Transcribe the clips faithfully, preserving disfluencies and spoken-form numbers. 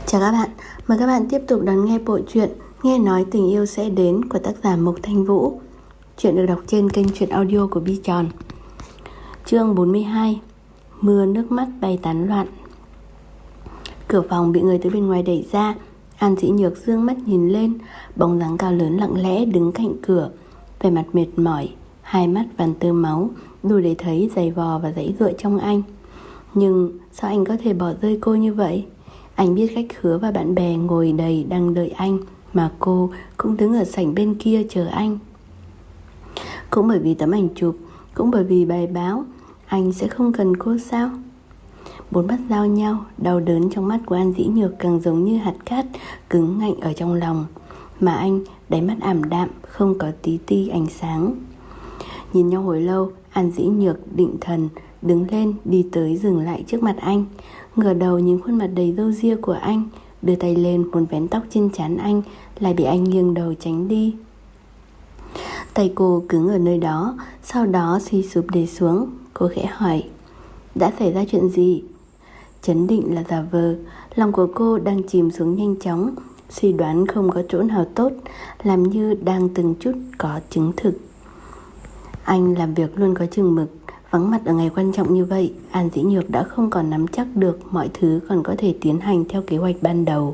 Chào các bạn, mời các bạn tiếp tục đón nghe bộ truyện Nghe nói tình yêu sẽ đến của tác giả Mộc Thanh Vũ. Chuyện được đọc trên kênh truyện audio của Bi Tròn. Chương bốn mươi hai. Mưa nước mắt bay tán loạn. Cửa phòng bị người từ bên ngoài đẩy ra. An Dĩ Nhược dương mắt nhìn lên, bóng dáng cao lớn lặng lẽ đứng cạnh cửa, vẻ mặt mệt mỏi, hai mắt vằn tơ máu, đủ để thấy giày vò và giãy giụa trong anh. Nhưng sao anh có thể bỏ rơi cô như vậy? Anh biết khách khứa và bạn bè ngồi đầy đang đợi anh, mà cô cũng đứng ở sảnh bên kia chờ anh. Cũng bởi vì tấm ảnh chụp, cũng bởi vì bài báo, anh sẽ không cần cô sao? Bốn mắt giao nhau, đau đớn trong mắt của An Dĩ Nhược càng giống như hạt cát cứng ngạnh ở trong lòng. Mà anh đáy mắt ảm đạm, không có tí ti ánh sáng. Nhìn nhau hồi lâu, An Dĩ Nhược định thần đứng lên, đi tới dừng lại trước mặt anh, ngửa đầu nhìn khuôn mặt đầy râu ria của anh, đưa tay lên muốn vén tóc trên trán anh, lại bị anh nghiêng đầu tránh đi. Tay cô cứng ở nơi đó, sau đó suy sụp để xuống. Cô khẽ hỏi: đã xảy ra chuyện gì? Chấn định là giả vờ, lòng của cô đang chìm xuống nhanh chóng, suy đoán không có chỗ nào tốt, làm như đang từng chút có chứng thực. Anh làm việc luôn có chừng mực, vắng mặt ở ngày quan trọng như vậy, An Dĩ Nhược đã không còn nắm chắc được mọi thứ còn có thể tiến hành theo kế hoạch ban đầu.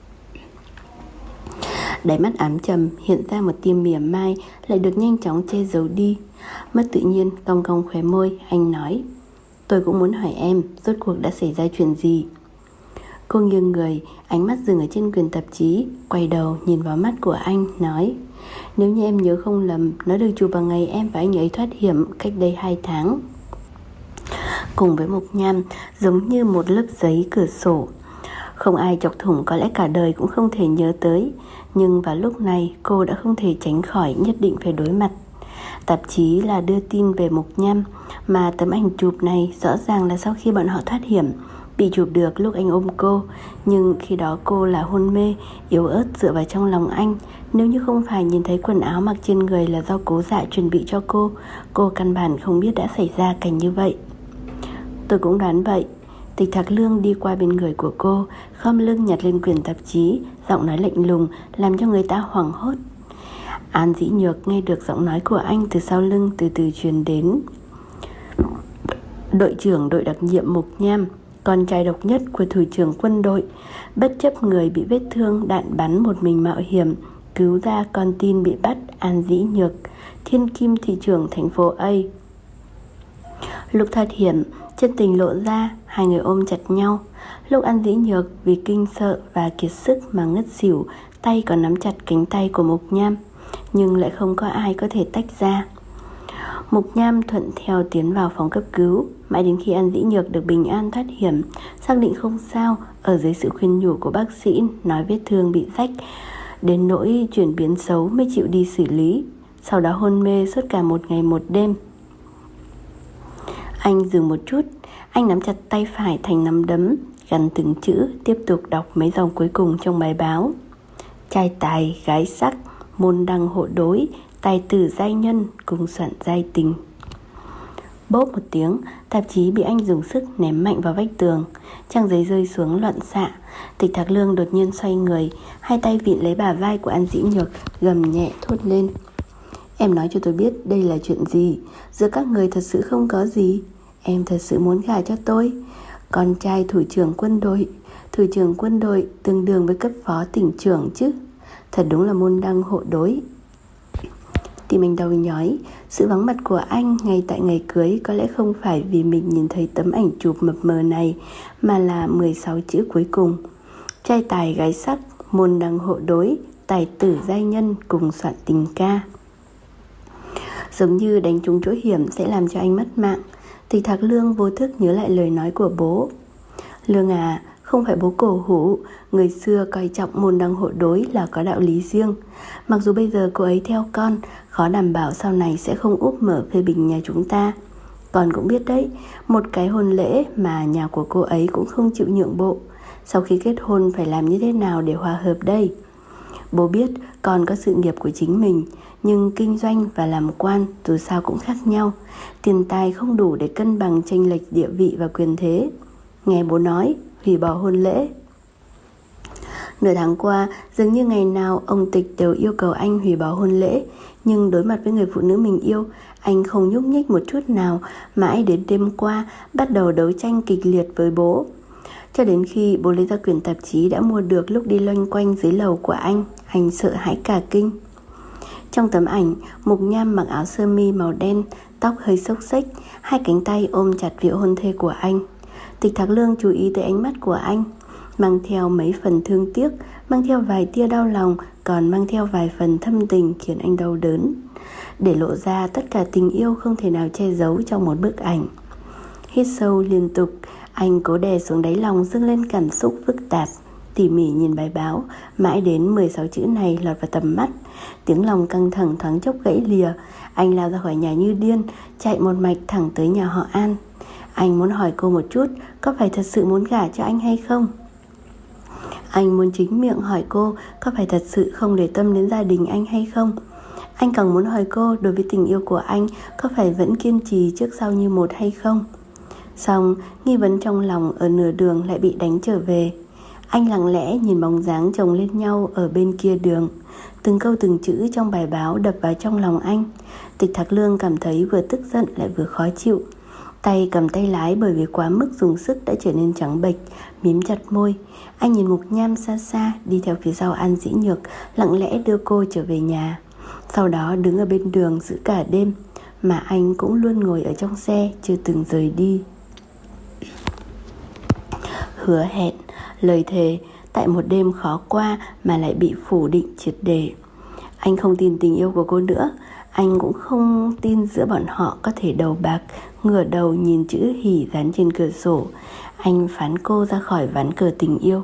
Đáy mắt ám trầm hiện ra một tia mỉa mai, lại được nhanh chóng che giấu đi. Mất tự nhiên cong cong khóe môi, anh nói: tôi cũng muốn hỏi em, rốt cuộc đã xảy ra chuyện gì? Cô nghiêng người, ánh mắt dừng ở trên quyển tạp chí, quay đầu nhìn vào mắt của anh, nói: nếu như em nhớ không lầm, nó được chụp vào ngày em và anh ấy thoát hiểm cách đây hai tháng. Cùng với Mộc Nham, giống như một lớp giấy cửa sổ. Không ai chọc thủng, có lẽ cả đời cũng không thể nhớ tới. Nhưng vào lúc này cô đã không thể tránh khỏi, nhất định phải đối mặt. Tạp chí là đưa tin về Mộc Nham, mà tấm ảnh chụp này rõ ràng là sau khi bọn họ thoát hiểm, bị chụp được lúc anh ôm cô. Nhưng khi đó cô là hôn mê, yếu ớt dựa vào trong lòng anh. Nếu như không phải nhìn thấy quần áo mặc trên người là do Cố Dạ chuẩn bị cho cô, cô căn bản không biết đã xảy ra cảnh như vậy. Tôi cũng đoán vậy. Tịch Thạc Lương đi qua bên người của cô, khom lưng nhặt lên quyển tạp chí, giọng nói lạnh lùng làm cho người ta hoảng hốt. An Dĩ Nhược nghe được giọng nói của anh từ sau lưng từ từ truyền đến. Đội trưởng đội đặc nhiệm Mộc Nham, con trai độc nhất của thủ trưởng quân đội, bất chấp người bị vết thương đạn bắn, một mình mạo hiểm cứu ra con tin bị bắt. An Dĩ Nhược, thiên kim thị trưởng thành phố A. Lúc thoát hiểm, chân tình lộ ra, hai người ôm chặt nhau. Lúc An Dĩ Nhược vì kinh sợ và kiệt sức mà ngất xỉu, tay còn nắm chặt cánh tay của Mộc Nham, nhưng lại không có ai có thể tách ra. Mộc Nham thuận theo tiến vào phòng cấp cứu, mãi đến khi An Dĩ Nhược được bình an thoát hiểm, xác định không sao, ở dưới sự khuyên nhủ của bác sĩ nói vết thương bị rách đến nỗi chuyển biến xấu mới chịu đi xử lý. Sau đó hôn mê suốt cả một ngày một đêm. Anh dừng một chút, anh nắm chặt tay phải thành nắm đấm, gằn từng chữ, tiếp tục đọc mấy dòng cuối cùng trong bài báo. Trai tài gái sắc, môn đăng hộ đối, tài tử giai nhân, cùng soạn giai tình. Bốp một tiếng, tạp chí bị anh dùng sức ném mạnh vào vách tường, trang giấy rơi xuống loạn xạ. Tịch Thạc Lương đột nhiên xoay người, hai tay vịn lấy bả vai của An Dĩ Nhược, gầm nhẹ thốt lên: em nói cho tôi biết đây là chuyện gì? Giữa các người thật sự không có gì? Em thật sự muốn gả cho tôi? Con trai thủ trưởng quân đội, thủ trưởng quân đội tương đương với cấp phó tỉnh trưởng chứ. Thật đúng là môn đăng hộ đối. Tim anh đau nhói. Sự vắng mặt của anh ngay tại ngày cưới có lẽ không phải vì mình nhìn thấy tấm ảnh chụp mập mờ này, mà là mười sáu chữ cuối cùng: trai tài gái sắc, môn đăng hộ đối, tài tử giai nhân, cùng soạn tình ca. Giống như đánh trúng chỗ hiểm sẽ làm cho anh mất mạng. Tịch Thạc Lương vô thức nhớ lại lời nói của bố. Lương à, không phải bố cổ hủ, người xưa coi trọng môn đăng hộ đối là có đạo lý riêng. Mặc dù bây giờ cô ấy theo con, khó đảm bảo sau này sẽ không úp mở phê bình nhà chúng ta. Con cũng biết đấy, một cái hôn lễ mà nhà của cô ấy cũng không chịu nhượng bộ. Sau khi kết hôn phải làm như thế nào để hòa hợp đây? Bố biết con có sự nghiệp của chính mình, nhưng kinh doanh và làm quan dù sao cũng khác nhau. Tiền tài không đủ để cân bằng chênh lệch địa vị và quyền thế. Nghe bố nói, hủy bỏ hôn lễ. Nửa tháng qua, dường như ngày nào ông Tịch đều yêu cầu anh hủy bỏ hôn lễ. Nhưng đối mặt với người phụ nữ mình yêu, anh không nhúc nhích một chút nào, mãi đến đêm qua bắt đầu đấu tranh kịch liệt với bố. Cho đến khi bố lấy ra quyển tạp chí đã mua được lúc đi loanh quanh dưới lầu của anh, anh sợ hãi cả kinh. Trong tấm ảnh, Mục Nham mặc áo sơ mi màu đen, tóc hơi xốc xếch, hai cánh tay ôm chặt vị hôn thê của anh. Tịch Thạc Lương chú ý tới ánh mắt của anh, mang theo mấy phần thương tiếc, mang theo vài tia đau lòng, còn mang theo vài phần thâm tình khiến anh đau đớn, để lộ ra tất cả tình yêu không thể nào che giấu trong một bức ảnh. Hít sâu liên tục, anh cố đè xuống đáy lòng dâng lên cảm xúc phức tạp, tỉ mỉ nhìn bài báo, mãi đến mười sáu chữ này lọt vào tầm mắt. Tiếng lòng căng thẳng thoáng chốc gãy lìa, anh lao ra khỏi nhà như điên, chạy một mạch thẳng tới nhà họ An. Anh muốn hỏi cô một chút, có phải thật sự muốn gả cho anh hay không? Anh muốn chính miệng hỏi cô có phải thật sự không để tâm đến gia đình anh hay không? Anh càng muốn hỏi cô đối với tình yêu của anh có phải vẫn kiên trì trước sau như một hay không? Xong, nghi vấn trong lòng ở nửa đường lại bị đánh trở về. Anh lặng lẽ nhìn bóng dáng chồng lên nhau ở bên kia đường. Từng câu từng chữ trong bài báo đập vào trong lòng anh. Tịch Thạc Lương cảm thấy vừa tức giận lại vừa khó chịu. Tay cầm tay lái bởi vì quá mức dùng sức đã trở nên trắng bệch, mím chặt môi. Anh nhìn Mục Nham xa xa đi theo phía sau An Dĩ Nhược, lặng lẽ đưa cô trở về nhà. Sau đó đứng ở bên đường giữ cả đêm, mà anh cũng luôn ngồi ở trong xe chưa từng rời đi. Hứa hẹn, lời thề, tại một đêm khó qua mà lại bị phủ định triệt để. Anh không tin tình yêu của cô nữa. Anh cũng không tin giữa bọn họ có thể đầu bạc, ngửa đầu nhìn chữ hỉ dán trên cửa sổ. Anh phán cô ra khỏi ván cờ tình yêu.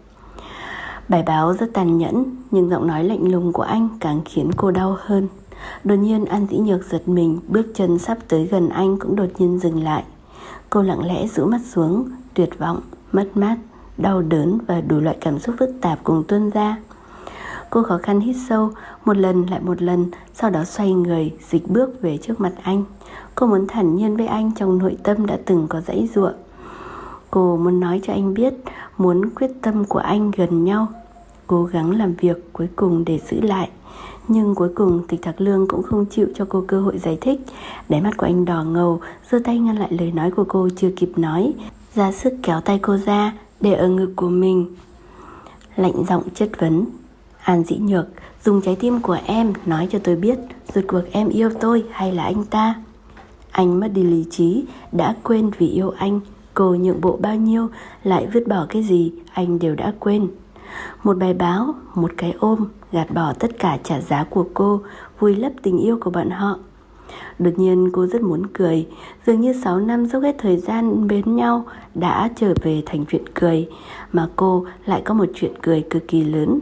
Bài báo rất tàn nhẫn, nhưng giọng nói lạnh lùng của anh càng khiến cô đau hơn. Đột nhiên An Dĩ Nhược giật mình, bước chân sắp tới gần anh cũng đột nhiên dừng lại. Cô lặng lẽ rũ mắt xuống, tuyệt vọng, mất mát, đau đớn và đủ loại cảm xúc phức tạp cùng tuôn ra. Cô khó khăn hít sâu, một lần lại một lần, sau đó xoay người, dịch bước về trước mặt anh. Cô muốn thản nhiên với anh trong nội tâm đã từng có giãy giụa. Cô muốn nói cho anh biết, muốn quyết tâm của anh gần nhau, cố gắng làm việc cuối cùng để giữ lại. Nhưng cuối cùng Tịch Thạc Lương cũng không chịu cho cô cơ hội giải thích. Đáy mắt của anh đỏ ngầu, giơ tay ngăn lại lời nói của cô chưa kịp nói, ra sức kéo tay cô ra, để ở ngực của mình. Lạnh giọng chất vấn: An Dĩ Nhược, dùng trái tim của em nói cho tôi biết, rốt cuộc em yêu tôi hay là anh ta? Anh mất đi lý trí, đã quên vì yêu anh, cô nhượng bộ bao nhiêu, lại vứt bỏ cái gì, anh đều đã quên. Một bài báo, một cái ôm, gạt bỏ tất cả trả giá của cô, vùi lấp tình yêu của bọn họ. Đột nhiên cô rất muốn cười, dường như sáu năm dốc hết thời gian bên nhau đã trở về thành chuyện cười, mà cô lại có một chuyện cười cực kỳ lớn.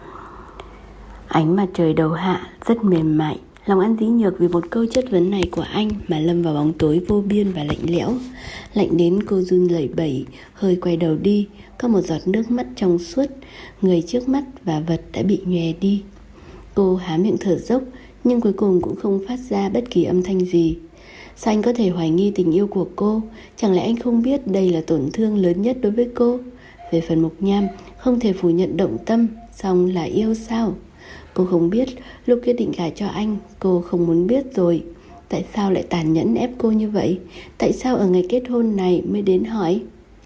Ánh mặt trời đầu hạ rất mềm mại, lòng An Dĩ Nhược vì một câu chất vấn này của anh mà lâm vào bóng tối vô biên và lạnh lẽo. Lạnh đến cô run lẩy bẩy, hơi quay đầu đi, có một giọt nước mắt trong suốt, người trước mắt và vật đã bị nhòe đi. Cô há miệng thở dốc, nhưng cuối cùng cũng không phát ra bất kỳ âm thanh gì. Sao anh có thể hoài nghi tình yêu của cô? Chẳng lẽ anh không biết đây là tổn thương lớn nhất đối với cô? Về phần Mục Nham, không thể phủ nhận động tâm, song là yêu sao? Cô không biết, lúc quyết định gả cho anh, cô không muốn biết rồi. Tại sao lại tàn nhẫn ép cô như vậy? Tại sao ở ngày kết hôn này mới đến hỏi?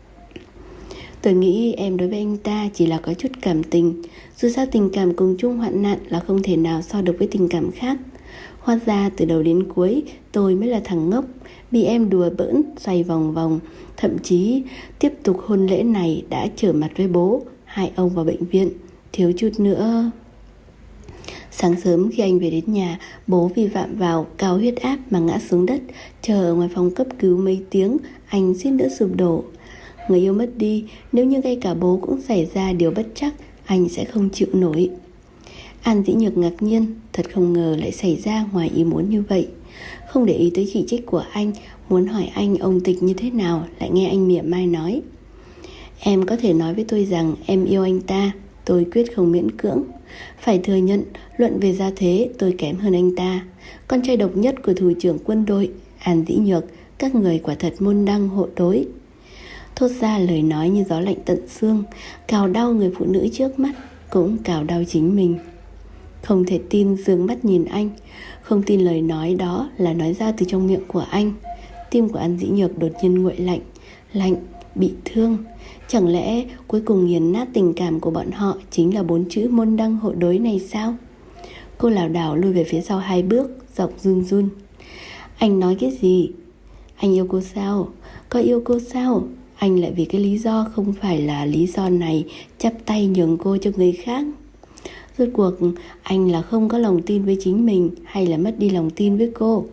Tôi nghĩ em đối với anh ta chỉ là có chút cảm tình. Dù sao tình cảm cùng chung hoạn nạn là không thể nào so được với tình cảm khác. Hóa ra từ đầu đến cuối tôi mới là thằng ngốc, bị em đùa bỡn, xoay vòng vòng. Thậm chí tiếp tục hôn lễ này đã trở mặt với bố, hai ông vào bệnh viện, thiếu chút nữa. Sáng sớm khi anh về đến nhà, bố vì vạm vào cao huyết áp mà ngã xuống đất. Chờ ở ngoài phòng cấp cứu mấy tiếng, anh suýt nữa sụp đổ. Người yêu mất đi, nếu như ngay cả bố cũng xảy ra điều bất trắc, anh sẽ không chịu nổi. An Dĩ Nhược ngạc nhiên, thật không ngờ lại xảy ra ngoài ý muốn như vậy. Không để ý tới chỉ trích của anh, muốn hỏi anh ông Tịch như thế nào, lại nghe anh mỉa mai nói: Em có thể nói với tôi rằng em yêu anh ta, tôi quyết không miễn cưỡng. Phải thừa nhận, luận về gia thế tôi kém hơn anh ta. Con trai độc nhất của thủ trưởng quân đội, An Dĩ Nhược, các người quả thật môn đăng hộ đối. thốt ra lời nói như gió lạnh tận xương, cào đau người phụ nữ trước mắt, cũng cào đau chính mình. Không thể tin dương mắt nhìn anh, không tin lời nói đó là nói ra từ trong miệng của anh. Tim của An Dĩ Nhược đột nhiên nguội lạnh, lạnh, bị thương. Chẳng lẽ cuối cùng nghiền nát tình cảm của bọn họ chính là bốn chữ môn đăng hộ đối này sao? Cô lảo đảo lùi về phía sau hai bước, giọng run run. Anh nói cái gì? Anh yêu cô sao? Có yêu cô sao? Anh lại vì cái lý do không phải là lý do này chắp tay nhường cô cho người khác. Rốt cuộc anh là không có lòng tin với chính mình hay là mất đi lòng tin với cô?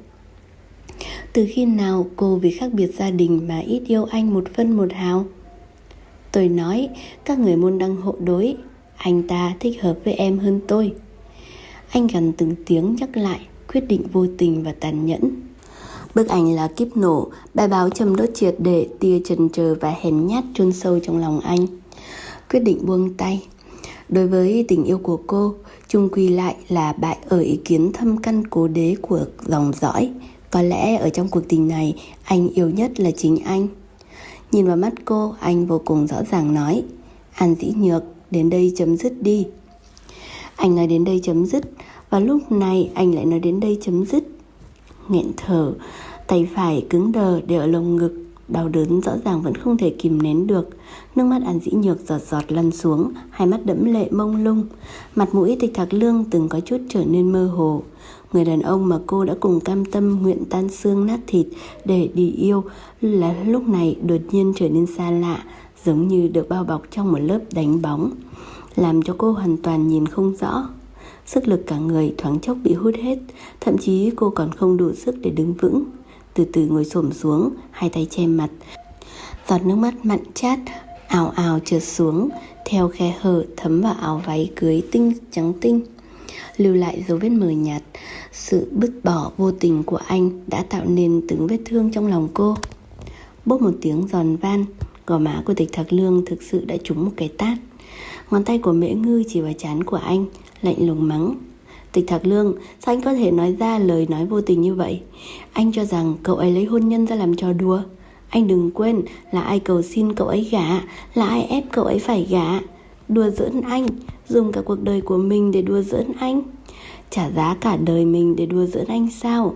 Từ khi nào cô vì khác biệt gia đình mà ít yêu anh một phân một hào? Tôi nói các người môn đăng hộ đối, anh ta thích hợp với em hơn tôi. Anh gần từng tiếng nhắc lại, quyết định vô tình và tàn nhẫn. Bức ảnh là kíp nổ, bài báo châm đốt triệt để tia chần chờ và hèn nhát chôn sâu trong lòng anh. Quyết định buông tay. Đối với tình yêu của cô, chung quy lại là bại ở ý kiến thâm căn cố đế của dòng dõi. Có lẽ ở trong cuộc tình này, anh yêu nhất là chính anh. Nhìn vào mắt cô, anh vô cùng rõ ràng nói: An Dĩ Nhược, đến đây chấm dứt đi. Anh nói đến đây chấm dứt, và lúc này anh lại nói đến đây chấm dứt. Nghẹn thở, tay phải cứng đờ để ở lồng ngực, đau đớn rõ ràng vẫn không thể kìm nén được. Nước mắt An Dĩ Nhược giọt giọt lăn xuống, hai mắt đẫm lệ mông lung. Mặt mũi Tịch Thạc Lương từng có chút trở nên mơ hồ. Người đàn ông mà cô đã cùng cam tâm nguyện tan xương nát thịt để đi yêu là lúc này đột nhiên trở nên xa lạ, giống như được bao bọc trong một lớp đánh bóng, làm cho cô hoàn toàn nhìn không rõ. Sức lực cả người thoáng chốc bị hút hết, thậm chí cô còn không đủ sức để đứng vững. Từ từ ngồi xổm xuống, hai tay che mặt. Giọt nước mắt mặn chát ào ào trượt xuống, theo khe hở thấm vào áo váy cưới tinh trắng tinh, lưu lại dấu vết mờ nhạt. Sự bứt bỏ vô tình của anh đã tạo nên từng vết thương trong lòng cô. Bốp một tiếng giòn van, gò má của Tịch Thạc Lương thực sự đã trúng một cái tát. Ngón tay của Mễ Ngư chỉ vào trán của anh, lạnh lùng mắng: Tịch Thạc Lương, sao anh có thể nói ra lời nói vô tình như vậy? Anh cho rằng cậu ấy lấy hôn nhân ra làm trò đùa. Anh đừng quên là ai cầu xin cậu ấy gả, là ai ép cậu ấy phải gả. Đùa giỡn anh, dùng cả cuộc đời của mình để đùa giỡn anh, trả giá cả đời mình để đùa giỡn anh sao?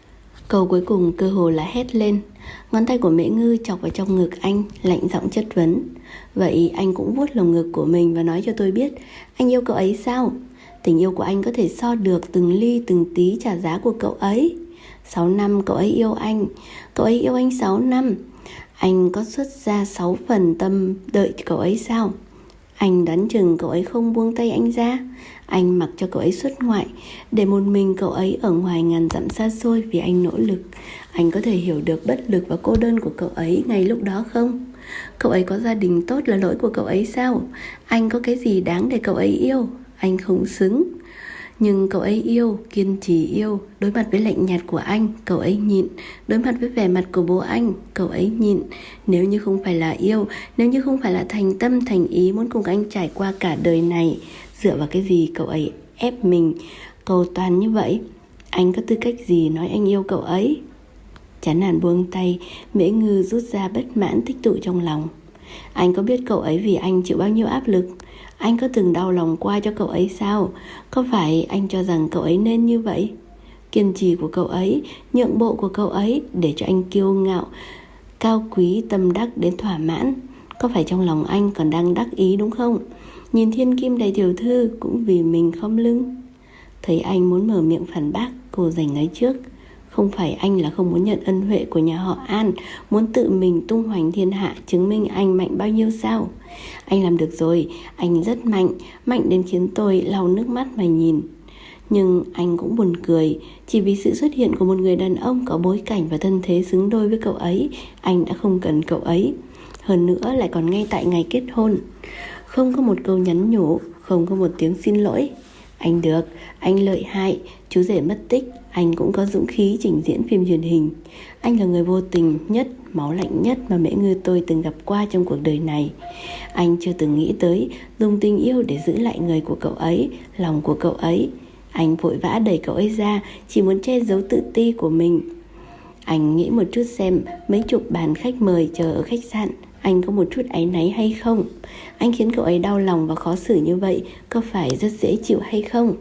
Câu cuối cùng cơ hồ là hét lên. Ngón tay của Mễ Ngư chọc vào trong ngực anh, lạnh giọng chất vấn: Vậy anh cũng vuốt lồng ngực của mình và nói cho tôi biết, anh yêu cậu ấy sao? Tình yêu của anh có thể so được từng ly từng tí trả giá của cậu ấy. Sáu năm cậu ấy yêu anh, cậu ấy yêu anh sáu năm. Anh có xuất ra sáu phần tâm đợi cậu ấy sao? Anh đoán chừng cậu ấy không buông tay anh ra. Anh mặc cho cậu ấy xuất ngoại, để một mình cậu ấy ở ngoài ngàn dặm xa xôi vì anh nỗ lực. Anh có thể hiểu được bất lực và cô đơn của cậu ấy ngay lúc đó không? Cậu ấy có gia đình tốt là lỗi của cậu ấy sao? Anh có cái gì đáng để cậu ấy yêu? Anh không xứng. Nhưng cậu ấy yêu, kiên trì yêu. Đối mặt với lạnh nhạt của anh, cậu ấy nhịn. Đối mặt với vẻ mặt của bố anh, cậu ấy nhịn. Nếu như không phải là yêu, nếu như không phải là thành tâm thành ý muốn cùng anh trải qua cả đời này, dựa vào cái gì cậu ấy ép mình cầu toàn như vậy? Anh có tư cách gì nói anh yêu cậu ấy? Chán nản buông tay, Mễ Ngư rút ra bất mãn tích tụ trong lòng. Anh có biết cậu ấy vì anh chịu bao nhiêu áp lực? Anh có từng đau lòng qua cho cậu ấy sao? Có phải anh cho rằng cậu ấy nên như vậy? Kiên trì của cậu ấy, nhượng bộ của cậu ấy để cho anh kiêu ngạo, cao quý tâm đắc đến thỏa mãn. Có phải trong lòng anh còn đang đắc ý đúng không? Nhìn thiên kim đầy tiểu thư cũng vì mình khom lưng. Thấy anh muốn mở miệng phản bác, cô giành nói trước. Không phải anh là không muốn nhận ân huệ của nhà họ An, muốn tự mình tung hoành thiên hạ, chứng minh anh mạnh bao nhiêu sao? Anh làm được rồi, anh rất mạnh, mạnh đến khiến tôi lau nước mắt mà nhìn. Nhưng anh cũng buồn cười, chỉ vì sự xuất hiện của một người đàn ông có bối cảnh và thân thế xứng đôi với cậu ấy, anh đã không cần cậu ấy. Hơn nữa lại còn ngay tại ngày kết hôn. Không có một câu nhắn nhủ, không có một tiếng xin lỗi. Anh được, anh lợi hại, chú rể mất tích, anh cũng có dũng khí trình diễn phim truyền hình. Anh là người vô tình nhất, máu lạnh nhất mà Mễ Ngư tôi từng gặp qua trong cuộc đời này. Anh chưa từng nghĩ tới dùng tình yêu để giữ lại người của cậu ấy, lòng của cậu ấy. Anh vội vã đẩy cậu ấy ra, chỉ muốn che giấu tự ti của mình. Anh nghĩ một chút xem, mấy chục bàn khách mời chờ ở khách sạn, anh có một chút áy náy hay không? Anh khiến cậu ấy đau lòng và khó xử như vậy, có phải rất dễ chịu hay không?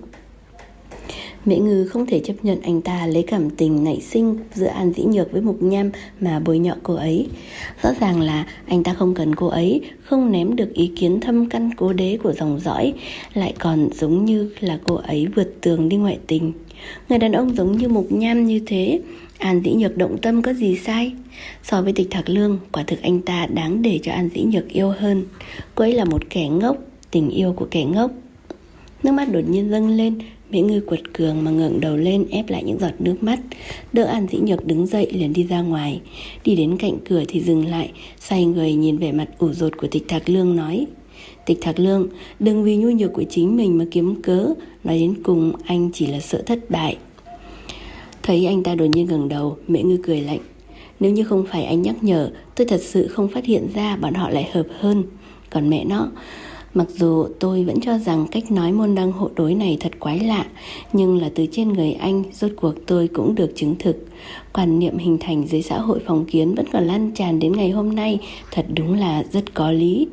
Mễ Ngư không thể chấp nhận anh ta lấy cảm tình nảy sinh giữa An Dĩ Nhược với Mục Nham mà bôi nhọ cô ấy. Rõ ràng là anh ta không cần cô ấy, không ném được ý kiến thâm căn cố đế của dòng dõi, lại còn giống như là cô ấy vượt tường đi ngoại tình. Người đàn ông giống như Mục Nham như thế, An Dĩ Nhược động tâm có gì sai? So với Tịch Thạc Lương, quả thực anh ta đáng để cho An Dĩ Nhược yêu hơn. Cô ấy là một kẻ ngốc, tình yêu của kẻ ngốc. Nước mắt đột nhiên dâng lên, Mễ Ngư quật cường mà ngẩng đầu lên ép lại những giọt nước mắt, đỡ An Dĩ Nhược đứng dậy liền đi ra ngoài. Đi đến cạnh cửa thì dừng lại, xoay người nhìn vẻ mặt ủ rột của Tịch Thạc Lương nói: Tịch Thạc Lương, đừng vì nhu nhược của chính mình mà kiếm cớ, nói đến cùng anh chỉ là sợ thất bại. Thấy anh ta đột nhiên ngẩng đầu, Mễ Ngư cười lạnh: Nếu như không phải anh nhắc nhở, tôi thật sự không phát hiện ra bọn họ lại hợp hơn. Còn mẹ nó, mặc dù tôi vẫn cho rằng cách nói môn đăng hộ đối này thật quái lạ, nhưng là từ trên người anh, rốt cuộc tôi cũng được chứng thực. Quan niệm hình thành dưới xã hội phong kiến vẫn còn lan tràn đến ngày hôm nay, thật đúng là rất có lý.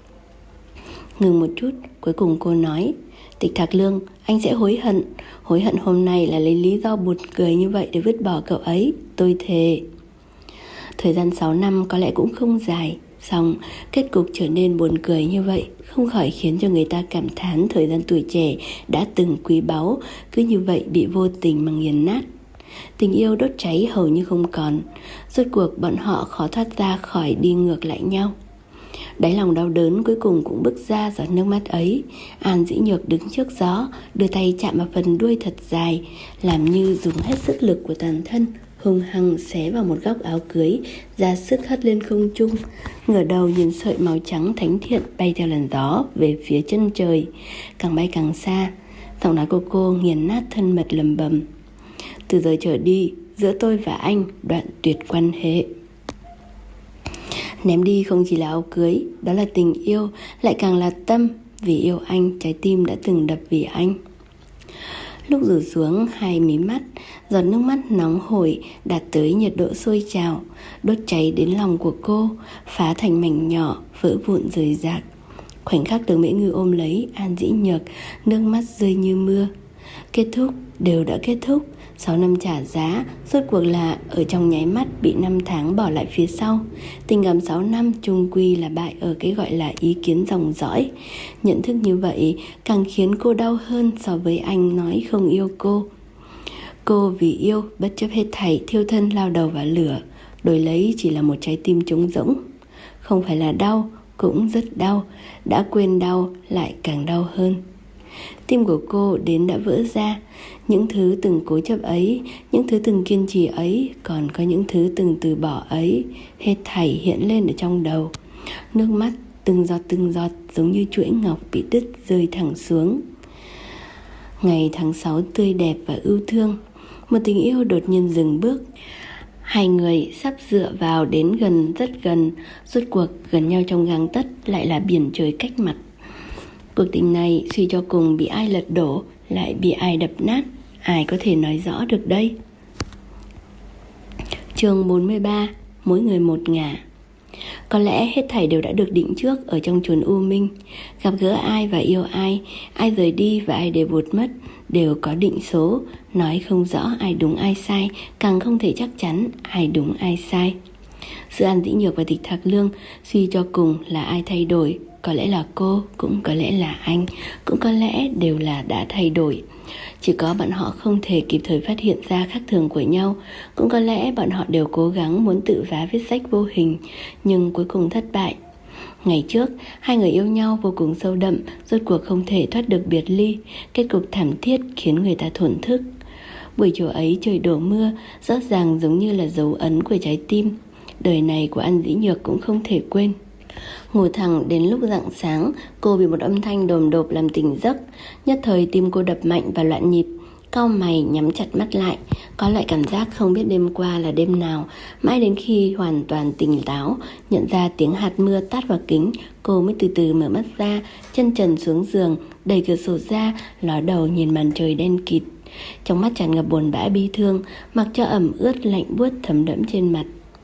Ngừng một chút, cuối cùng cô nói: Tịch Thạc Lương, anh sẽ hối hận. Hối hận hôm nay là lấy lý do buồn cười như vậy để vứt bỏ cậu ấy, tôi thề. Thời gian sáu năm có lẽ cũng không dài, song kết cục trở nên buồn cười như vậy không khỏi khiến cho người ta cảm thán thời gian tuổi trẻ đã từng quý báu cứ như vậy bị vô tình mà nghiền nát. Tình yêu đốt cháy hầu như không còn, rốt cuộc bọn họ khó thoát ra khỏi đi ngược lại nhau. Đáy lòng đau đớn cuối cùng cũng bứt ra giọt nước mắt ấy. An Dĩ Nhược đứng trước gió, đưa tay chạm vào phần đuôi thật dài, làm như dùng hết sức lực của toàn thân, hung hăng xé vào một góc áo cưới, ra sức hất lên không trung, ngửa đầu nhìn sợi màu trắng thánh thiện bay theo làn gió về phía chân trời, càng bay càng xa. Giọng nói của cô nghiền nát thân mật lầm bầm: Từ giờ trở đi, giữa tôi và anh đoạn tuyệt quan hệ. Ném đi không chỉ là áo cưới, đó là tình yêu, lại càng là tâm. Vì yêu anh, trái tim đã từng đập vì anh. Lúc rủ xuống hai mí mắt, giọt nước mắt nóng hổi đạt tới nhiệt độ sôi trào, đốt cháy đến lòng của cô, phá thành mảnh nhỏ, vỡ vụn rời rạc. Khoảnh khắc được Mễ Ngư ôm lấy An Dĩ Nhược, nước mắt rơi như mưa. Kết thúc, đều đã kết thúc. Sáu năm trả giá, rốt cuộc là ở trong nháy mắt bị năm tháng bỏ lại phía sau. Tình cảm sáu năm chung quy là bại ở cái gọi là ý kiến dòng dõi. Nhận thức như vậy càng khiến cô đau hơn so với anh nói không yêu cô. Cô vì yêu bất chấp hết thảy thiêu thân lao đầu vào lửa, đổi lấy chỉ là một trái tim trống rỗng. Không phải là đau, cũng rất đau, đã quên đau lại càng đau hơn. Tim của cô đến đã vỡ ra. Những thứ từng cố chấp ấy, những thứ từng kiên trì ấy, còn có những thứ từng từ bỏ ấy, hết thảy hiện lên ở trong đầu. Nước mắt từng giọt từng giọt giống như chuỗi ngọc bị đứt rơi thẳng xuống. Ngày tháng sáu tươi đẹp và ưu thương, một tình yêu đột nhiên dừng bước. Hai người sắp dựa vào đến gần, rất gần, rốt cuộc gần nhau trong gang tấc lại là biển trời cách mặt. Cuộc tình này suy cho cùng bị ai lật đổ, lại bị ai đập nát, ai có thể nói rõ được đây. Chương bốn mươi ba, mỗi người một ngả. Có lẽ hết thảy đều đã được định trước ở trong chốn u minh. Gặp gỡ ai và yêu ai, ai rời đi và ai để vụt mất, đều có định số. Nói không rõ ai đúng ai sai, càng không thể chắc chắn ai đúng ai sai. Giữa An Dĩ Nhược và Tịch Thạc Lương, suy cho cùng là ai thay đổi. Có lẽ là cô, cũng có lẽ là anh, cũng có lẽ đều là đã thay đổi. Chỉ có bọn họ không thể kịp thời phát hiện ra khác thường của nhau. Cũng có lẽ bọn họ đều cố gắng muốn tự vá viết sách vô hình, nhưng cuối cùng thất bại. Ngày trước, hai người yêu nhau vô cùng sâu đậm, rốt cuộc không thể thoát được biệt ly. Kết cục thảm thiết khiến người ta thổn thức. Buổi chiều ấy trời đổ mưa, rõ ràng giống như là dấu ấn của trái tim. Đời này của An Dĩ Nhược cũng không thể quên. Ngủ thẳng đến lúc rạng sáng, cô bị một âm thanh đồm đột làm tỉnh giấc. Nhất thời tim cô đập mạnh và loạn nhịp. Cau mày nhắm chặt mắt lại, có loại cảm giác không biết đêm qua là đêm nào. Mãi đến khi hoàn toàn tỉnh táo, nhận ra tiếng hạt mưa tát vào kính, cô mới từ từ mở mắt ra, chân trần xuống giường, đẩy cửa sổ ra, ló đầu nhìn màn trời đen kịt. Trong mắt tràn ngập buồn bã bi thương, mặc cho ẩm ướt lạnh buốt thấm đẫm trên mặt.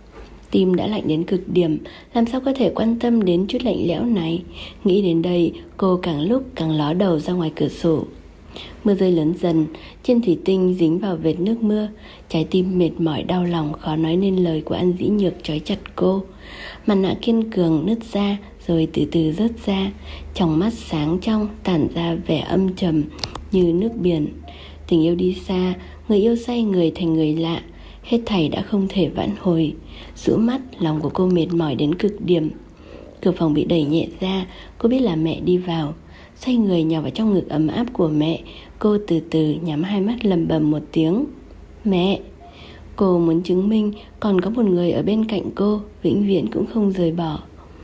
Tim đã lạnh đến cực điểm, làm sao có thể quan tâm đến chút lạnh lẽo này. Nghĩ đến đây, cô càng lúc càng ló đầu ra ngoài cửa sổ. Mưa rơi lớn dần, trên thủy tinh dính vào vệt nước mưa. Trái tim mệt mỏi đau lòng khó nói nên lời của An Dĩ Nhược trói chặt cô. Mặt nạ kiên cường nứt ra rồi từ từ rớt ra. Trong mắt sáng trong tản ra vẻ âm trầm như nước biển. Tình yêu đi xa, người yêu say người thành người lạ. Hết thảy đã không thể vãn hồi. Rũ mắt, lòng của cô mệt mỏi đến cực điểm. Cửa phòng bị đẩy nhẹ ra, cô biết là mẹ đi vào. Xoay người nhào vào trong ngực ấm áp của mẹ, cô từ từ nhắm hai mắt lẩm bẩm một tiếng: Mẹ. Cô muốn chứng minh còn có một người ở bên cạnh cô, vĩnh viễn cũng không rời bỏ.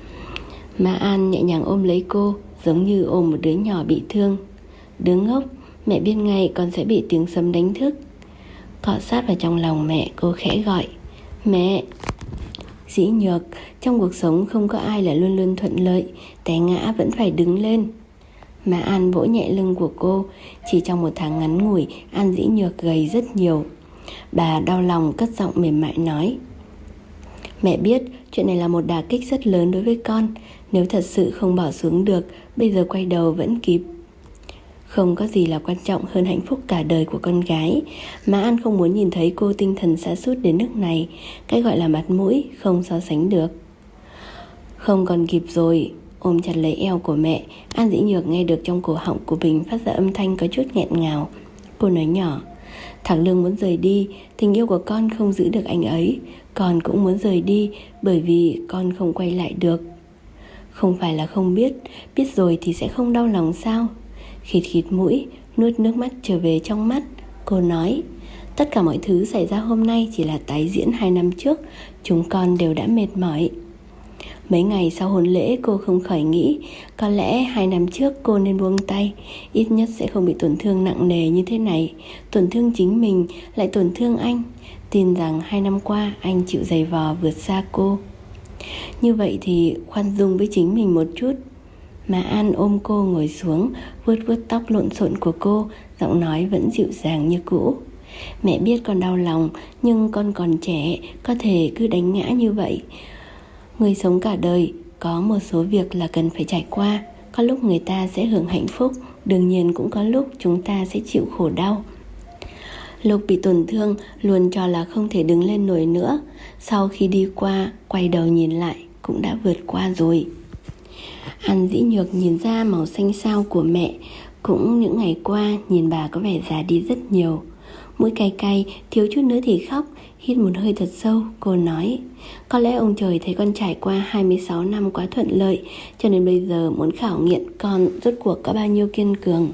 Mã An nhẹ nhàng ôm lấy cô, giống như ôm một đứa nhỏ bị thương. Đứa ngốc, mẹ biết ngay con sẽ bị tiếng sấm đánh thức. Cọ sát vào trong lòng mẹ, cô khẽ gọi: Mẹ. Dĩ Nhược, trong cuộc sống không có ai là luôn luôn thuận lợi, té ngã vẫn phải đứng lên. Mã An vỗ nhẹ lưng của cô. Chỉ trong một tháng ngắn ngủi, An Dĩ Nhược gầy rất nhiều. Bà đau lòng cất giọng mềm mại nói: Mẹ biết chuyện này là một đả kích rất lớn đối với con. Nếu thật sự không bỏ xuống được, bây giờ quay đầu vẫn kịp. Không có gì là quan trọng hơn hạnh phúc cả đời của con gái. Mã An không muốn nhìn thấy cô tinh thần sa sút đến nước này. Cái gọi là mặt mũi không so sánh được. Không còn kịp rồi. Ôm chặt lấy eo của mẹ, An Dĩ Nhược nghe được trong cổ họng của mình phát ra âm thanh có chút nghẹn ngào. Cô nói nhỏ: Thằng Lương muốn rời đi, tình yêu của con không giữ được anh ấy. Con cũng muốn rời đi, bởi vì con không quay lại được. Không phải là không biết, biết rồi thì sẽ không đau lòng sao? Khịt khịt mũi, nuốt nước mắt trở về trong mắt, cô nói: Tất cả mọi thứ xảy ra hôm nay chỉ là tái diễn hai năm trước. Chúng con đều đã mệt mỏi. Mấy ngày sau hôn lễ, cô không khỏi nghĩ có lẽ hai năm trước cô nên buông tay, ít nhất sẽ không bị tổn thương nặng nề như thế này. Tổn thương chính mình, lại tổn thương anh. Tin rằng hai năm qua anh chịu giày vò vượt xa cô. Như vậy thì khoan dung với chính mình một chút. Mà An ôm cô ngồi xuống, vuốt vuốt tóc lộn xộn của cô, giọng nói vẫn dịu dàng như cũ: Mẹ biết con đau lòng, nhưng con còn trẻ, có thể cứ đánh ngã như vậy. Người sống cả đời, có một số việc là cần phải trải qua. Có lúc người ta sẽ hưởng hạnh phúc, đương nhiên cũng có lúc chúng ta sẽ chịu khổ đau. Lúc bị tổn thương, luôn cho là không thể đứng lên nổi nữa. Sau khi đi qua, quay đầu nhìn lại, cũng đã vượt qua rồi. An Dĩ Nhược nhìn ra màu xanh xao của mẹ. Cũng những ngày qua, nhìn bà có vẻ già đi rất nhiều. Mũi cay cay, thiếu chút nữa thì khóc. Hít một hơi thật sâu, cô nói: Có lẽ ông trời thấy con trải qua hai mươi sáu năm quá thuận lợi, cho nên bây giờ muốn khảo nghiệm con rốt cuộc có bao nhiêu kiên cường.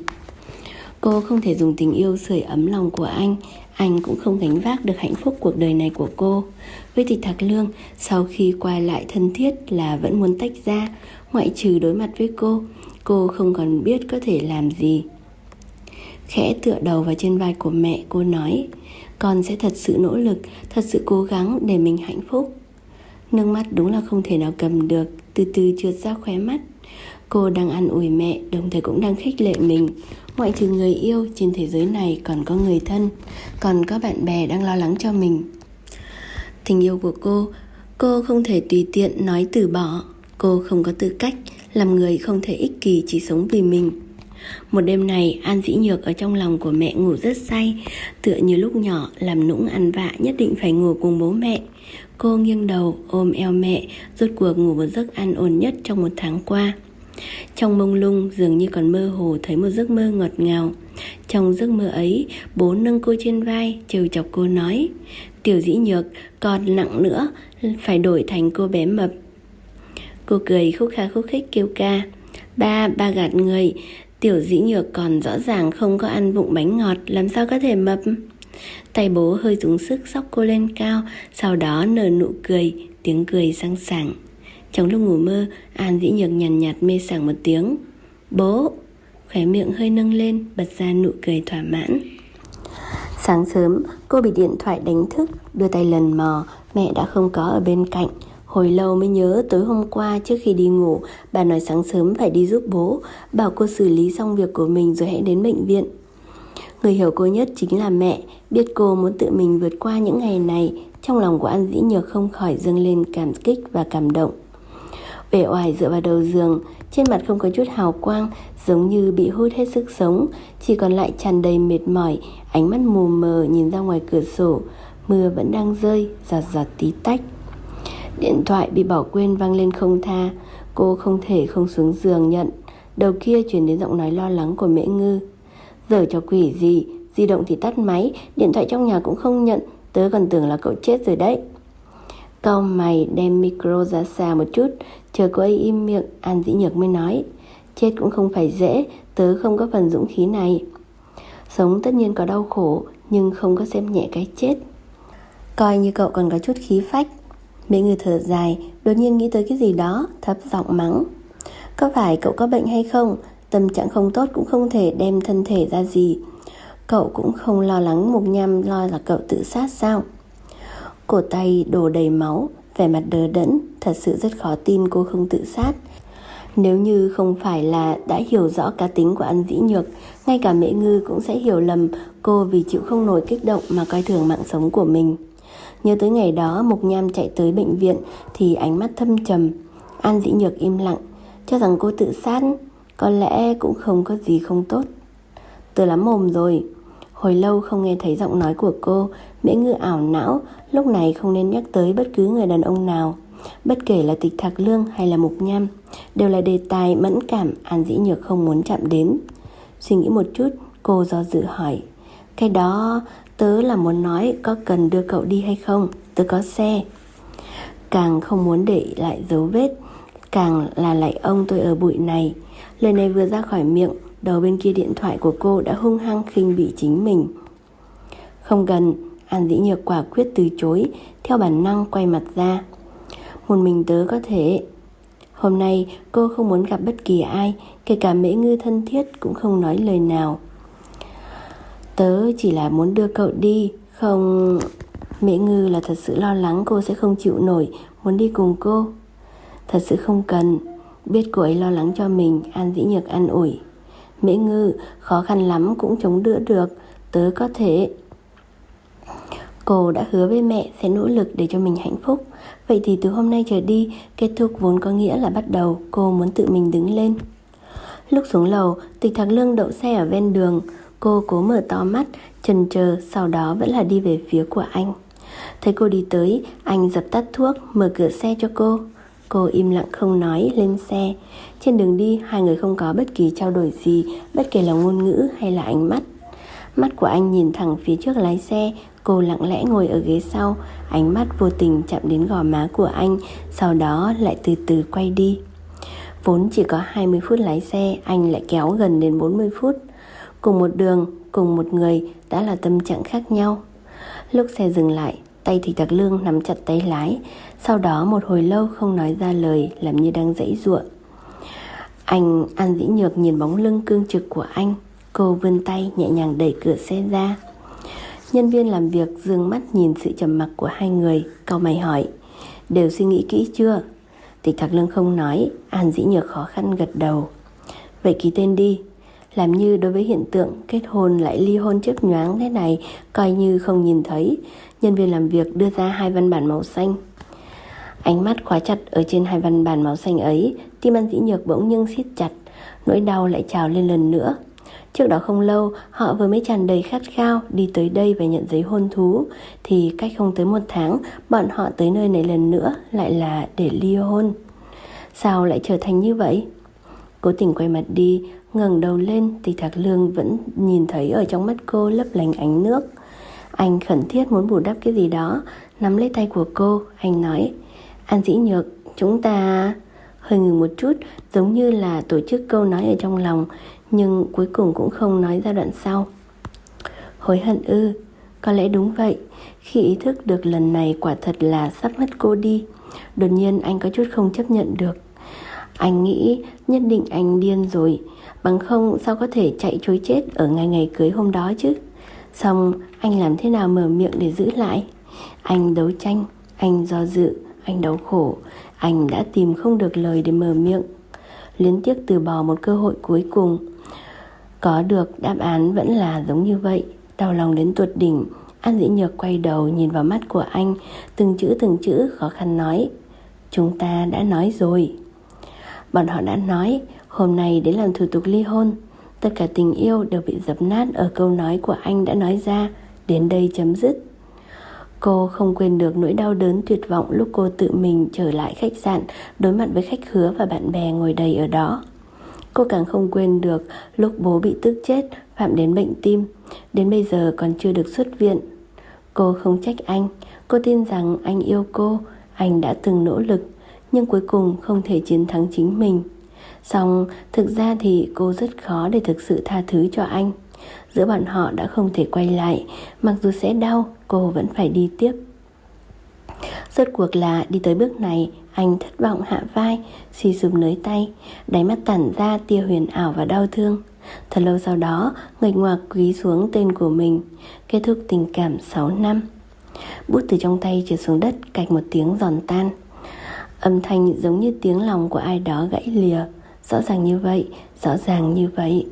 Cô không thể dùng tình yêu sưởi ấm lòng của anh. Anh cũng không gánh vác được hạnh phúc cuộc đời này của cô. Với Tịch Thạc Lương, sau khi quay lại thân thiết là vẫn muốn tách ra. Ngoại trừ đối mặt với cô, cô không còn biết có thể làm gì. Khẽ tựa đầu vào trên vai của mẹ, cô nói: Con sẽ thật sự nỗ lực, thật sự cố gắng để mình hạnh phúc. Nước mắt đúng là không thể nào cầm được, từ từ trượt ra khóe mắt. Cô đang an ủi mẹ, đồng thời cũng đang khích lệ mình. Ngoại trừ người yêu, trên thế giới này còn có người thân, còn có bạn bè đang lo lắng cho mình. Tình yêu của cô, cô không thể tùy tiện nói từ bỏ. Cô không có tư cách, làm người không thể ích kỷ chỉ sống vì mình. Một đêm này, An Dĩ Nhược ở trong lòng của mẹ ngủ rất say. Tựa như lúc nhỏ, làm nũng ăn vạ nhất định phải ngủ cùng bố mẹ. Cô nghiêng đầu ôm eo mẹ, rốt cuộc ngủ một giấc an ổn nhất trong một tháng qua. Trong mông lung, dường như còn mơ hồ thấy một giấc mơ ngọt ngào. Trong giấc mơ ấy, bố nâng cô trên vai, trêu chọc cô nói: Tiểu Dĩ Nhược, còn nặng nữa, phải đổi thành cô bé mập. Cô cười khúc khà khúc khích kêu ca: Ba, ba gạt người. Tiểu Dĩ Nhược còn rõ ràng không có ăn vụng bánh ngọt, làm sao có thể mập. Tay bố hơi dùng sức xốc cô lên cao, sau đó nở nụ cười, tiếng cười sang sảng. Trong lúc ngủ mơ, An Dĩ Nhược nhàn nhạt, nhạt mê sảng một tiếng: Bố. Khóe miệng hơi nâng lên, bật ra nụ cười thỏa mãn. Sáng sớm, cô bị điện thoại đánh thức, đưa tay lần mò, mẹ đã không có ở bên cạnh. Hồi lâu mới nhớ tối hôm qua trước khi đi ngủ, bà nói sáng sớm phải đi giúp bố, bảo cô xử lý xong việc của mình rồi hãy đến bệnh viện. Người hiểu cô nhất chính là mẹ, biết cô muốn tự mình vượt qua những ngày này, trong lòng của An Dĩ Nhược không khỏi dâng lên cảm kích và cảm động. Uể oải dựa vào đầu giường, trên mặt không có chút hào quang, giống như bị hút hết sức sống, chỉ còn lại tràn đầy mệt mỏi, ánh mắt mù mờ nhìn ra ngoài cửa sổ. Mưa vẫn đang rơi, giọt giọt tí tách. Điện thoại bị bỏ quên vang lên không tha. Cô không thể không xuống giường nhận. Đầu kia truyền đến giọng nói lo lắng của Mễ Ngư. Giở cho quỷ gì, di động thì tắt máy, điện thoại trong nhà cũng không nhận, tớ còn tưởng là cậu chết rồi đấy. Cau mày đem micro ra xa một chút, chờ cô ấy im miệng, An Dĩ Nhược mới nói. Chết cũng không phải dễ, tớ không có phần dũng khí này. Sống tất nhiên có đau khổ, nhưng không có xem nhẹ cái chết. Coi như cậu còn có chút khí phách. Mễ Ngư thở dài, đột nhiên nghĩ tới cái gì đó, thấp giọng mắng. Có phải cậu có bệnh hay không? Tâm trạng không tốt cũng không thể đem thân thể ra gì. Cậu cũng không lo lắng Mục Nham lo là cậu tự sát sao? Cổ tay đổ đầy máu, vẻ mặt đờ đẫn, thật sự rất khó tin cô không tự sát. Nếu như không phải là đã hiểu rõ cá tính của An Dĩ Nhược, ngay cả Mễ Ngư cũng sẽ hiểu lầm cô vì chịu không nổi kích động mà coi thường mạng sống của mình. Nhớ tới ngày đó Mục Nham chạy tới bệnh viện thì ánh mắt thâm trầm. An Dĩ Nhược im lặng, cho rằng cô tự sát, có lẽ cũng không có gì không tốt. Từ lắm mồm rồi. Hồi lâu không nghe thấy giọng nói của cô, Mễ Ngư ảo não, lúc này không nên nhắc tới bất cứ người đàn ông nào. Bất kể là Tịch Thạc Lương hay là Mục Nham, đều là đề tài mẫn cảm An Dĩ Nhược không muốn chạm đến. Suy nghĩ một chút, cô do dự hỏi. Cái đó, tớ là muốn nói có cần đưa cậu đi hay không? Tớ có xe. Càng không muốn để lại dấu vết, càng là lạy ông tôi ở bụi này. Lời này vừa ra khỏi miệng, đầu bên kia điện thoại của cô đã hung hăng khinh bỉ chính mình. Không cần, An Dĩ Nhược quả quyết từ chối, theo bản năng quay mặt ra. Một mình tớ có thể. Hôm nay cô không muốn gặp bất kỳ ai, kể cả Mễ Ngư thân thiết cũng không nói lời nào. Tớ chỉ là muốn đưa cậu đi, không... Mễ Ngư là thật sự lo lắng cô sẽ không chịu nổi, muốn đi cùng cô. Thật sự không cần. Biết cô ấy lo lắng cho mình, An Dĩ Nhược an ủi. Mễ Ngư, khó khăn lắm cũng chống đỡ được, tớ có thể. Cô đã hứa với mẹ sẽ nỗ lực để cho mình hạnh phúc. Vậy thì từ hôm nay trở đi, kết thúc vốn có nghĩa là bắt đầu. Cô muốn tự mình đứng lên. Lúc xuống lầu, Tịch Thạc Lương đậu xe ở ven đường. Cô cố mở to mắt, chần chờ, sau đó vẫn là đi về phía của anh. Thấy cô đi tới, anh dập tắt thuốc, mở cửa xe cho cô. Cô im lặng không nói, lên xe. Trên đường đi, hai người không có bất kỳ trao đổi gì, bất kể là ngôn ngữ hay là ánh mắt. Mắt của anh nhìn thẳng phía trước lái xe, cô lặng lẽ ngồi ở ghế sau, ánh mắt vô tình chạm đến gò má của anh, sau đó lại từ từ quay đi. Vốn chỉ có hai mươi phút lái xe, anh lại kéo gần đến bốn mươi phút. Cùng một đường, cùng một người, đã là tâm trạng khác nhau. Lúc xe dừng lại, tay Tịch Thạc Lương nắm chặt tay lái, sau đó một hồi lâu không nói ra lời, làm như đang giãy giụa. Anh An Dĩ Nhược nhìn bóng lưng cương trực của anh. Cô vươn tay nhẹ nhàng đẩy cửa xe ra. Nhân viên làm việc dương mắt nhìn sự trầm mặc của hai người, cau mày hỏi. Đều suy nghĩ kỹ chưa? Tịch Thạc Lương không nói. An Dĩ Nhược khó khăn gật đầu. Vậy ký tên đi. Làm như đối với hiện tượng kết hôn lại ly hôn chớp nhoáng thế này, coi như không nhìn thấy. Nhân viên làm việc đưa ra hai văn bản màu xanh. Ánh mắt khóa chặt ở trên hai văn bản màu xanh ấy, tim An Dĩ Nhược bỗng nhưng siết chặt, nỗi đau lại trào lên lần nữa. Trước đó không lâu, họ vừa mới tràn đầy khát khao đi tới đây và nhận giấy hôn thú, thì cách không tới một tháng, bọn họ tới nơi này lần nữa lại là để ly hôn. Sao lại trở thành như vậy? Cố tình quay mặt đi, ngẩng đầu lên, Tịch Thạc Lương vẫn nhìn thấy ở trong mắt cô lấp lánh ánh nước. Anh khẩn thiết muốn bù đắp cái gì đó, nắm lấy tay của cô, anh nói. An Dĩ Nhược, chúng ta... Hơi ngừng một chút, giống như là tổ chức câu nói ở trong lòng, nhưng cuối cùng cũng không nói ra đoạn sau. Hối hận ư? Có lẽ đúng vậy. Khi ý thức được lần này quả thật là sắp mất cô đi, đột nhiên anh có chút không chấp nhận được. Anh nghĩ nhất định anh điên rồi, bằng không sao có thể chạy trối chết ở ngày ngày cưới hôm đó chứ. Xong anh làm thế nào mở miệng để giữ lại? Anh đấu tranh, anh do dự, anh đau khổ. Anh đã tìm không được lời để mở miệng, liên tiếp từ bỏ một cơ hội cuối cùng. Có được đáp án vẫn là giống như vậy. Đau lòng đến tột đỉnh, An Dĩ Nhược quay đầu nhìn vào mắt của anh, từng chữ từng chữ khó khăn nói: Chúng ta đã nói rồi. Bọn họ đã nói hôm nay đến làm thủ tục ly hôn. Tất cả tình yêu đều bị dập nát ở câu nói của anh đã nói ra: đến đây chấm dứt. Cô không quên được nỗi đau đớn tuyệt vọng lúc cô tự mình trở lại khách sạn, đối mặt với khách khứa và bạn bè ngồi đầy ở đó. Cô càng không quên được lúc bố bị tức chết, phạm đến bệnh tim, đến bây giờ còn chưa được xuất viện. Cô không trách anh, cô tin rằng anh yêu cô, anh đã từng nỗ lực, nhưng cuối cùng không thể chiến thắng chính mình. Song thực ra thì cô rất khó để thực sự tha thứ cho anh. Giữa bọn họ đã không thể quay lại, mặc dù sẽ đau, cô vẫn phải đi tiếp. Rốt cuộc là đi tới bước này, anh thất vọng hạ vai, suy sụp nới tay, đáy mắt tản ra tia huyền ảo và đau thương. Thật lâu sau đó, nghịch ngoạc quý xuống tên của mình, kết thúc tình cảm sáu năm. Bút từ trong tay trượt xuống đất, cạch một tiếng giòn tan. Âm thanh giống như tiếng lòng của ai đó gãy lìa. Rõ ràng như vậy, rõ ràng như vậy.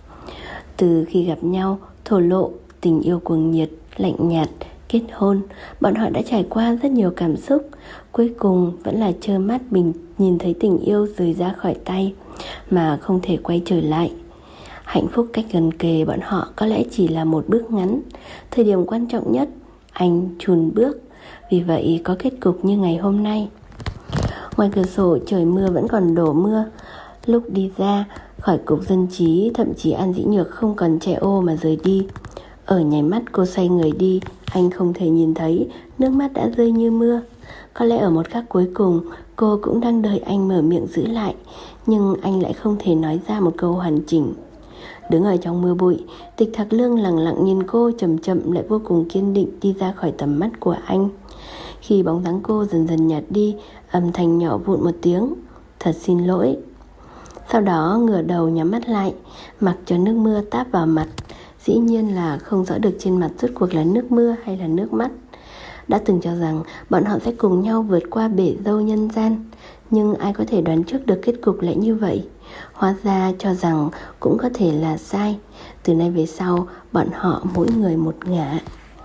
Từ khi gặp nhau, thổ lộ, tình yêu cuồng nhiệt, lạnh nhạt, kết hôn, bọn họ đã trải qua rất nhiều cảm xúc. Cuối cùng vẫn là trơ mắt mình nhìn thấy tình yêu rời ra khỏi tay, mà không thể quay trở lại. Hạnh phúc cách gần kề bọn họ có lẽ chỉ là một bước ngắn. Thời điểm quan trọng nhất, anh chùn bước. Vì vậy có kết cục như ngày hôm nay. Ngoài cửa sổ trời mưa vẫn còn đổ mưa. Lúc đi ra khỏi cục dân trí, thậm chí An Dĩ Nhược không còn che ô mà rời đi. Ở nháy mắt cô xoay người đi, anh không thể nhìn thấy, nước mắt đã rơi như mưa. Có lẽ ở một khắc cuối cùng, cô cũng đang đợi anh mở miệng giữ lại, nhưng anh lại không thể nói ra một câu hoàn chỉnh. Đứng ở trong mưa bụi, Tịch Thạc Lương lặng lặng nhìn cô, chậm chậm lại vô cùng kiên định đi ra khỏi tầm mắt của anh. Khi bóng dáng cô dần dần nhạt đi, âm thanh nhỏ vụn một tiếng: Thật xin lỗi. Sau đó ngửa đầu nhắm mắt lại, mặc cho nước mưa táp vào mặt. Dĩ nhiên là không rõ được trên mặt rốt cuộc là nước mưa hay là nước mắt. Đã từng cho rằng bọn họ sẽ cùng nhau vượt qua bể dâu nhân gian, nhưng ai có thể đoán trước được kết cục lại như vậy. Hóa ra cho rằng cũng có thể là sai. Từ nay về sau, bọn họ mỗi người một ngả.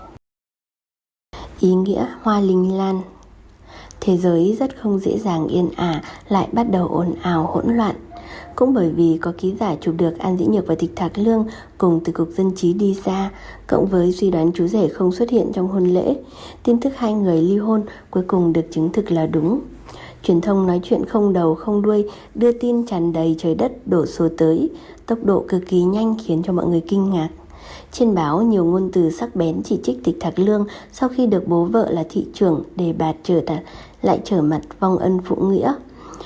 Ý nghĩa hoa linh lan. Thế giới rất không dễ dàng yên ả, lại bắt đầu ồn ào hỗn loạn. Cũng bởi vì có ký giả chụp được An Dĩ Nhược và Tịch Thạc Lương cùng từ cục dân trí đi ra, cộng với suy đoán chú rể không xuất hiện trong hôn lễ, tin tức hai người ly hôn cuối cùng được chứng thực là đúng. Truyền thông nói chuyện không đầu không đuôi, đưa tin tràn đầy trời đất đổ xô tới, tốc độ cực kỳ nhanh khiến cho mọi người kinh ngạc. Trên báo nhiều ngôn từ sắc bén chỉ trích Tịch Thạc Lương sau khi được bố vợ là thị trưởng đề bạt trở lại trở mặt vong ân phụ nghĩa.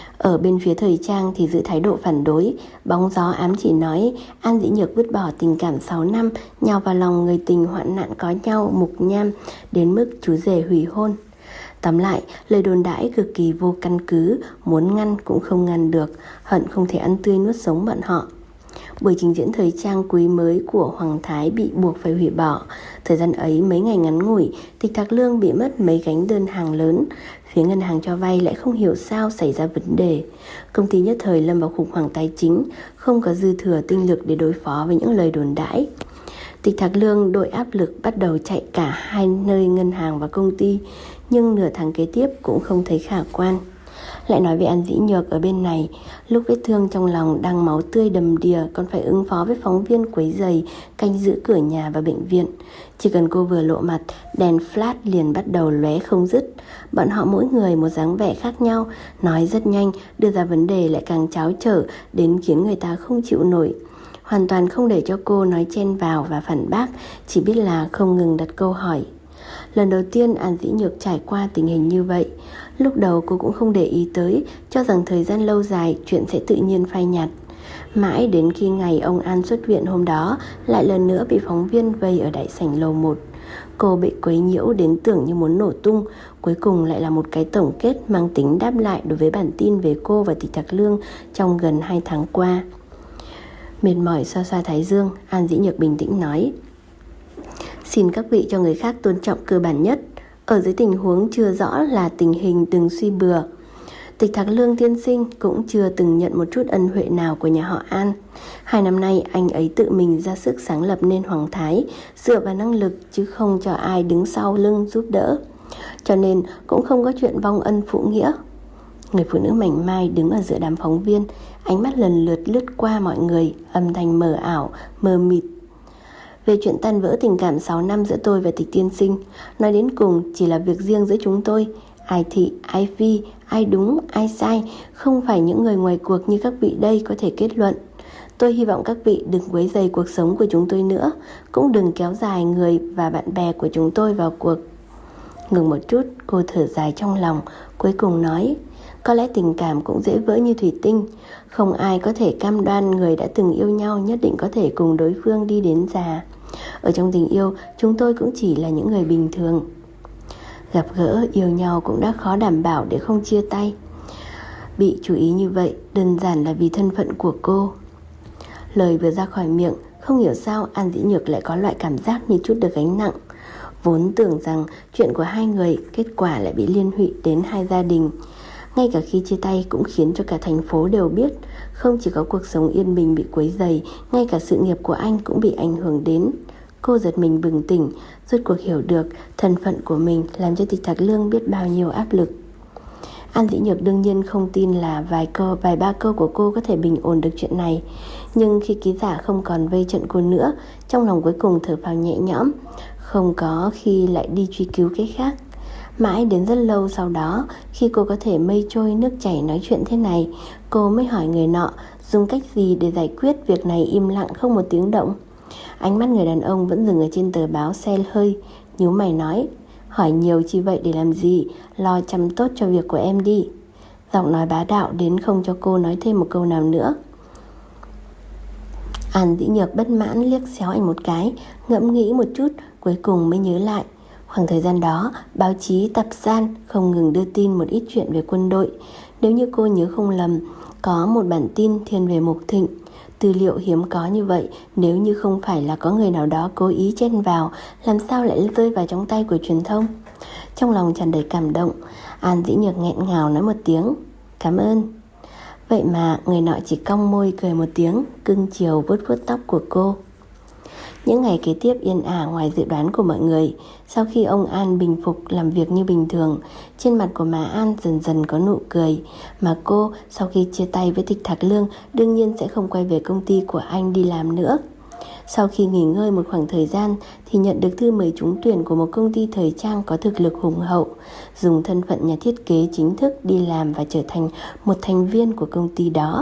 Ở bên phía thời trang thì giữ thái độ phản đối, bóng gió ám chỉ nói An Dĩ Nhược vứt bỏ tình cảm sáu năm, nhào vào lòng người tình hoạn nạn có nhau mục nham, đến mức chú rể hủy hôn. Tóm lại, lời đồn đãi cực kỳ vô căn cứ, muốn ngăn cũng không ngăn được, hận không thể ăn tươi nuốt sống bọn họ. Buổi trình diễn thời trang quý mới của Hoàng Thái bị buộc phải hủy bỏ. Thời gian ấy mấy ngày ngắn ngủi, Tịch Thạc Lương bị mất mấy gánh đơn hàng lớn. Phía ngân hàng cho vay lại không hiểu sao xảy ra vấn đề. Công ty nhất thời lâm vào khủng hoảng tài chính, không có dư thừa tinh lực để đối phó với những lời đồn đãi. Tịch Thạc Lương đội áp lực bắt đầu chạy cả hai nơi ngân hàng và công ty, nhưng nửa tháng kế tiếp cũng không thấy khả quan. Lại nói về An Dĩ Nhược ở bên này, lúc vết thương trong lòng đang máu tươi đầm đìa còn phải ứng phó với phóng viên quấy rầy canh giữ cửa nhà và bệnh viện. Chỉ cần cô vừa lộ mặt, đèn flash liền bắt đầu lóe không dứt. Bọn họ mỗi người một dáng vẻ khác nhau, nói rất nhanh, đưa ra vấn đề lại càng tráo trở đến khiến người ta không chịu nổi. Hoàn toàn không để cho cô nói chen vào và phản bác, chỉ biết là không ngừng đặt câu hỏi. Lần đầu tiên An Dĩ Nhược trải qua tình hình như vậy. Lúc đầu cô cũng không để ý tới, cho rằng thời gian lâu dài chuyện sẽ tự nhiên phai nhạt. Mãi đến khi ngày ông An xuất viện hôm đó, lại lần nữa bị phóng viên vây ở đại sảnh lầu một. Cô bị quấy nhiễu đến tưởng như muốn nổ tung. Cuối cùng lại là một cái tổng kết mang tính đáp lại đối với bản tin về cô và Tịch Thạc Lương trong gần hai tháng qua. Mệt mỏi xoa xoa thái dương, An Dĩ Nhược bình tĩnh nói: Xin các vị cho người khác tôn trọng cơ bản nhất. Ở dưới tình huống chưa rõ là tình hình đừng suy bừa. Tịch Thạc Lương tiên sinh cũng chưa từng nhận một chút ân huệ nào của nhà họ An. Hai năm nay anh ấy tự mình ra sức sáng lập nên Hoàng Thái, dựa vào năng lực chứ không cho ai đứng sau lưng giúp đỡ. Cho nên cũng không có chuyện vong ân phụ nghĩa. Người phụ nữ mảnh mai đứng ở giữa đám phóng viên, ánh mắt lần lượt lướt qua mọi người, âm thanh mờ ảo, mờ mịt. Về chuyện tan vỡ tình cảm sáu năm giữa tôi và Tịch tiên sinh, nói đến cùng chỉ là việc riêng giữa chúng tôi. Ai thị, ai phi, ai đúng, ai sai, không phải những người ngoài cuộc như các vị đây có thể kết luận. Tôi hy vọng các vị đừng quấy rầy cuộc sống của chúng tôi nữa, cũng đừng kéo dài người và bạn bè của chúng tôi vào cuộc. Ngừng một chút, cô thở dài trong lòng, cuối cùng nói, có lẽ tình cảm cũng dễ vỡ như thủy tinh. Không ai có thể cam đoan người đã từng yêu nhau nhất định có thể cùng đối phương đi đến già. Ở trong tình yêu, chúng tôi cũng chỉ là những người bình thường. Gặp gỡ, yêu nhau cũng đã khó đảm bảo để không chia tay. Bị chú ý như vậy, đơn giản là vì thân phận của cô. Lời vừa ra khỏi miệng, không hiểu sao An Dĩ Nhược lại có loại cảm giác như chút được gánh nặng. Vốn tưởng rằng chuyện của hai người, kết quả lại bị liên lụy đến hai gia đình. Ngay cả khi chia tay cũng khiến cho cả thành phố đều biết. Không chỉ có cuộc sống yên bình bị quấy rầy, ngay cả sự nghiệp của anh cũng bị ảnh hưởng đến. Cô giật mình bừng tỉnh, rốt cuộc hiểu được thân phận của mình làm cho Tịch Thạc Lương biết bao nhiêu áp lực. An Dĩ Nhược đương nhiên không tin là vài câu, vài ba câu của cô có thể bình ổn được chuyện này. Nhưng khi ký giả không còn vây trận cô nữa, trong lòng cuối cùng thở phào nhẹ nhõm, không có khi lại đi truy cứu cái khác. Mãi đến rất lâu sau đó, khi cô có thể mây trôi nước chảy nói chuyện thế này, cô mới hỏi người nọ dùng cách gì để giải quyết việc này im lặng không một tiếng động. Ánh mắt người đàn ông vẫn dừng ở trên tờ báo xe hơi, nhíu mày nói, hỏi nhiều chi vậy để làm gì, lo chăm tốt cho việc của em đi. Giọng nói bá đạo đến không cho cô nói thêm một câu nào nữa. An Dĩ Nhược bất mãn liếc xéo anh một cái, ngẫm nghĩ một chút, cuối cùng mới nhớ lại. Khoảng thời gian đó, báo chí tập san không ngừng đưa tin một ít chuyện về quân đội. Nếu như cô nhớ không lầm, có một bản tin thiên về Mục Thịnh. Tư liệu hiếm có như vậy, nếu như không phải là có người nào đó cố ý chen vào, làm sao lại rơi vào trong tay của truyền thông. Trong lòng tràn đầy cảm động, An Dĩ Nhược nghẹn ngào nói một tiếng, cảm ơn. Vậy mà người nọ chỉ cong môi cười một tiếng, cưng chiều vuốt vuốt tóc của cô. Những ngày kế tiếp yên ả ngoài dự đoán của mọi người. Sau khi ông An bình phục làm việc như bình thường, trên mặt của má An dần dần có nụ cười. Mà cô sau khi chia tay với Tịch Thạc Lương đương nhiên sẽ không quay về công ty của anh đi làm nữa. Sau khi nghỉ ngơi một khoảng thời gian thì nhận được thư mời trúng tuyển của một công ty thời trang có thực lực hùng hậu, dùng thân phận nhà thiết kế chính thức đi làm và trở thành một thành viên của công ty đó.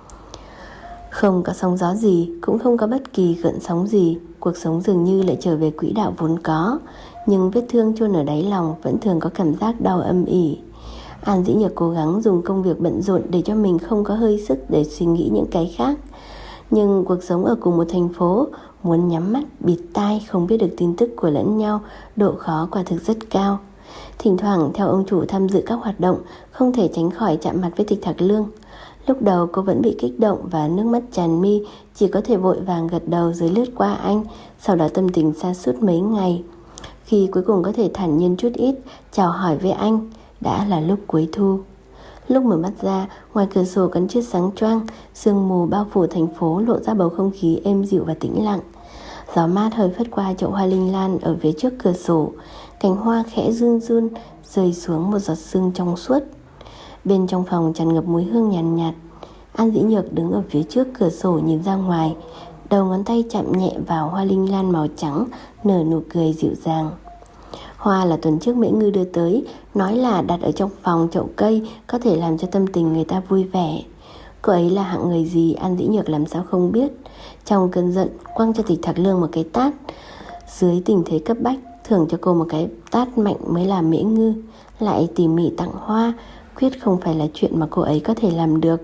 Không có sóng gió gì, cũng không có bất kỳ gợn sóng gì, cuộc sống dường như lại trở về quỹ đạo vốn có. Nhưng vết thương chôn ở đáy lòng vẫn thường có cảm giác đau âm ỉ. An Dĩ Nhược cố gắng dùng công việc bận rộn để cho mình không có hơi sức để suy nghĩ những cái khác. Nhưng cuộc sống ở cùng một thành phố, muốn nhắm mắt, bịt tai không biết được tin tức của lẫn nhau, độ khó quả thực rất cao. Thỉnh thoảng theo ông chủ tham dự các hoạt động, không thể tránh khỏi chạm mặt với Tịch Thạc Lương. Lúc đầu cô vẫn bị kích động và nước mắt tràn mi, chỉ có thể vội vàng gật đầu rồi lướt qua anh, sau đó tâm tình sa sút mấy ngày. Khi cuối cùng có thể thản nhiên chút ít, chào hỏi với anh, đã là lúc cuối thu. Lúc mở mắt ra, ngoài cửa sổ còn chưa sáng choang, sương mù bao phủ thành phố lộ ra bầu không khí êm dịu và tĩnh lặng. Gió mát hơi phất qua chậu hoa linh lan ở phía trước cửa sổ, cành hoa khẽ run run, rơi xuống một giọt sương trong suốt. Bên trong phòng tràn ngập mùi hương nhàn nhạt, nhạt. An Dĩ Nhược đứng ở phía trước cửa sổ nhìn ra ngoài, đầu ngón tay chạm nhẹ vào hoa linh lan màu trắng, nở nụ cười dịu dàng. Hoa là tuần trước Mễ Ngư đưa tới, nói là đặt ở trong phòng chậu cây có thể làm cho tâm tình người ta vui vẻ. Cô ấy là hạng người gì An Dĩ Nhược làm sao không biết. Trong cơn giận quăng cho Tịch Thạc Lương một cái tát. Dưới tình thế cấp bách, thưởng cho cô một cái tát mạnh mới là Mễ Ngư, lại tỉ mỉ tặng hoa, quyết không phải là chuyện mà cô ấy có thể làm được.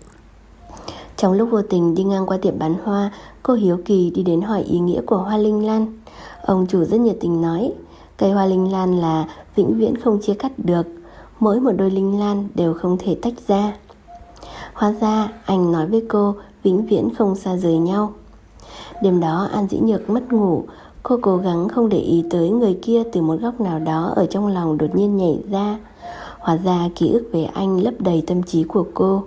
Trong lúc vô tình đi ngang qua tiệm bán hoa, cô hiếu kỳ đi đến hỏi ý nghĩa của hoa linh lan. Ông chủ rất nhiệt tình nói, cây hoa linh lan là vĩnh viễn không chia cắt được, mỗi một đôi linh lan đều không thể tách ra. Hóa ra anh nói với cô vĩnh viễn không xa rời nhau. Đêm đó An Dĩ Nhược mất ngủ, cô cố gắng không để ý tới người kia từ một góc nào đó ở trong lòng đột nhiên nhảy ra. Hóa ra ký ức về anh lấp đầy tâm trí của cô.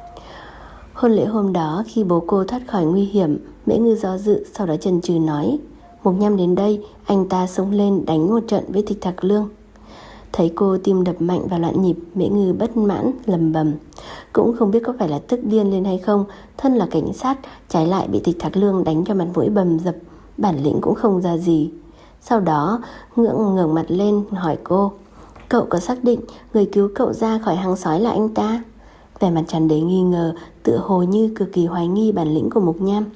Hôn lễ hôm đó, khi bố cô thoát khỏi nguy hiểm, Mễ Ngư do dự, sau đó chần chừ nói: Mục Nham đến đây, anh ta xông lên đánh một trận với Tịch Thạc Lương. Thấy cô tim đập mạnh và loạn nhịp, Mễ Ngư bất mãn lầm bầm, cũng không biết có phải là tức điên lên hay không. Thân là cảnh sát, trái lại bị Tịch Thạc Lương đánh cho mặt mũi bầm dập, bản lĩnh cũng không ra gì. Sau đó ngượng ngẩng mặt lên hỏi cô: Cậu có xác định người cứu cậu ra khỏi hang sói là anh ta? Vẻ mặt tràn đầy nghi ngờ, tựa hồ như cực kỳ hoài nghi bản lĩnh của Mục Nham.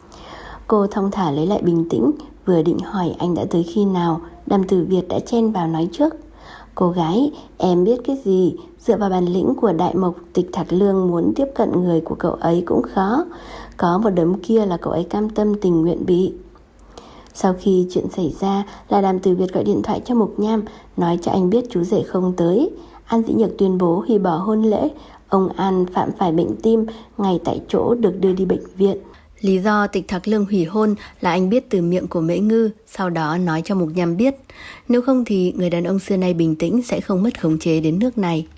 Cô thong thả lấy lại bình tĩnh, vừa định hỏi anh đã tới khi nào, Đàm Tử Việt đã chen vào nói trước: Cô gái, em biết cái gì? Dựa vào bản lĩnh của Đại Mộc, Tịch Thạc Lương muốn tiếp cận người của cậu ấy cũng khó. Có một đấm kia là cậu ấy cam tâm tình nguyện bị. Sau khi chuyện xảy ra là Đàm Tử Việt gọi điện thoại cho Mục Nham, nói cho anh biết chú rể không tới. An Dĩ Nhược tuyên bố hủy bỏ hôn lễ. Ông An phạm phải bệnh tim, ngay tại chỗ được đưa đi bệnh viện. Lý do Tịch Thạc Lương hủy hôn là anh biết từ miệng của Mễ Ngư, sau đó nói cho Mục Nham biết. Nếu không thì người đàn ông xưa nay bình tĩnh sẽ không mất khống chế đến nước này.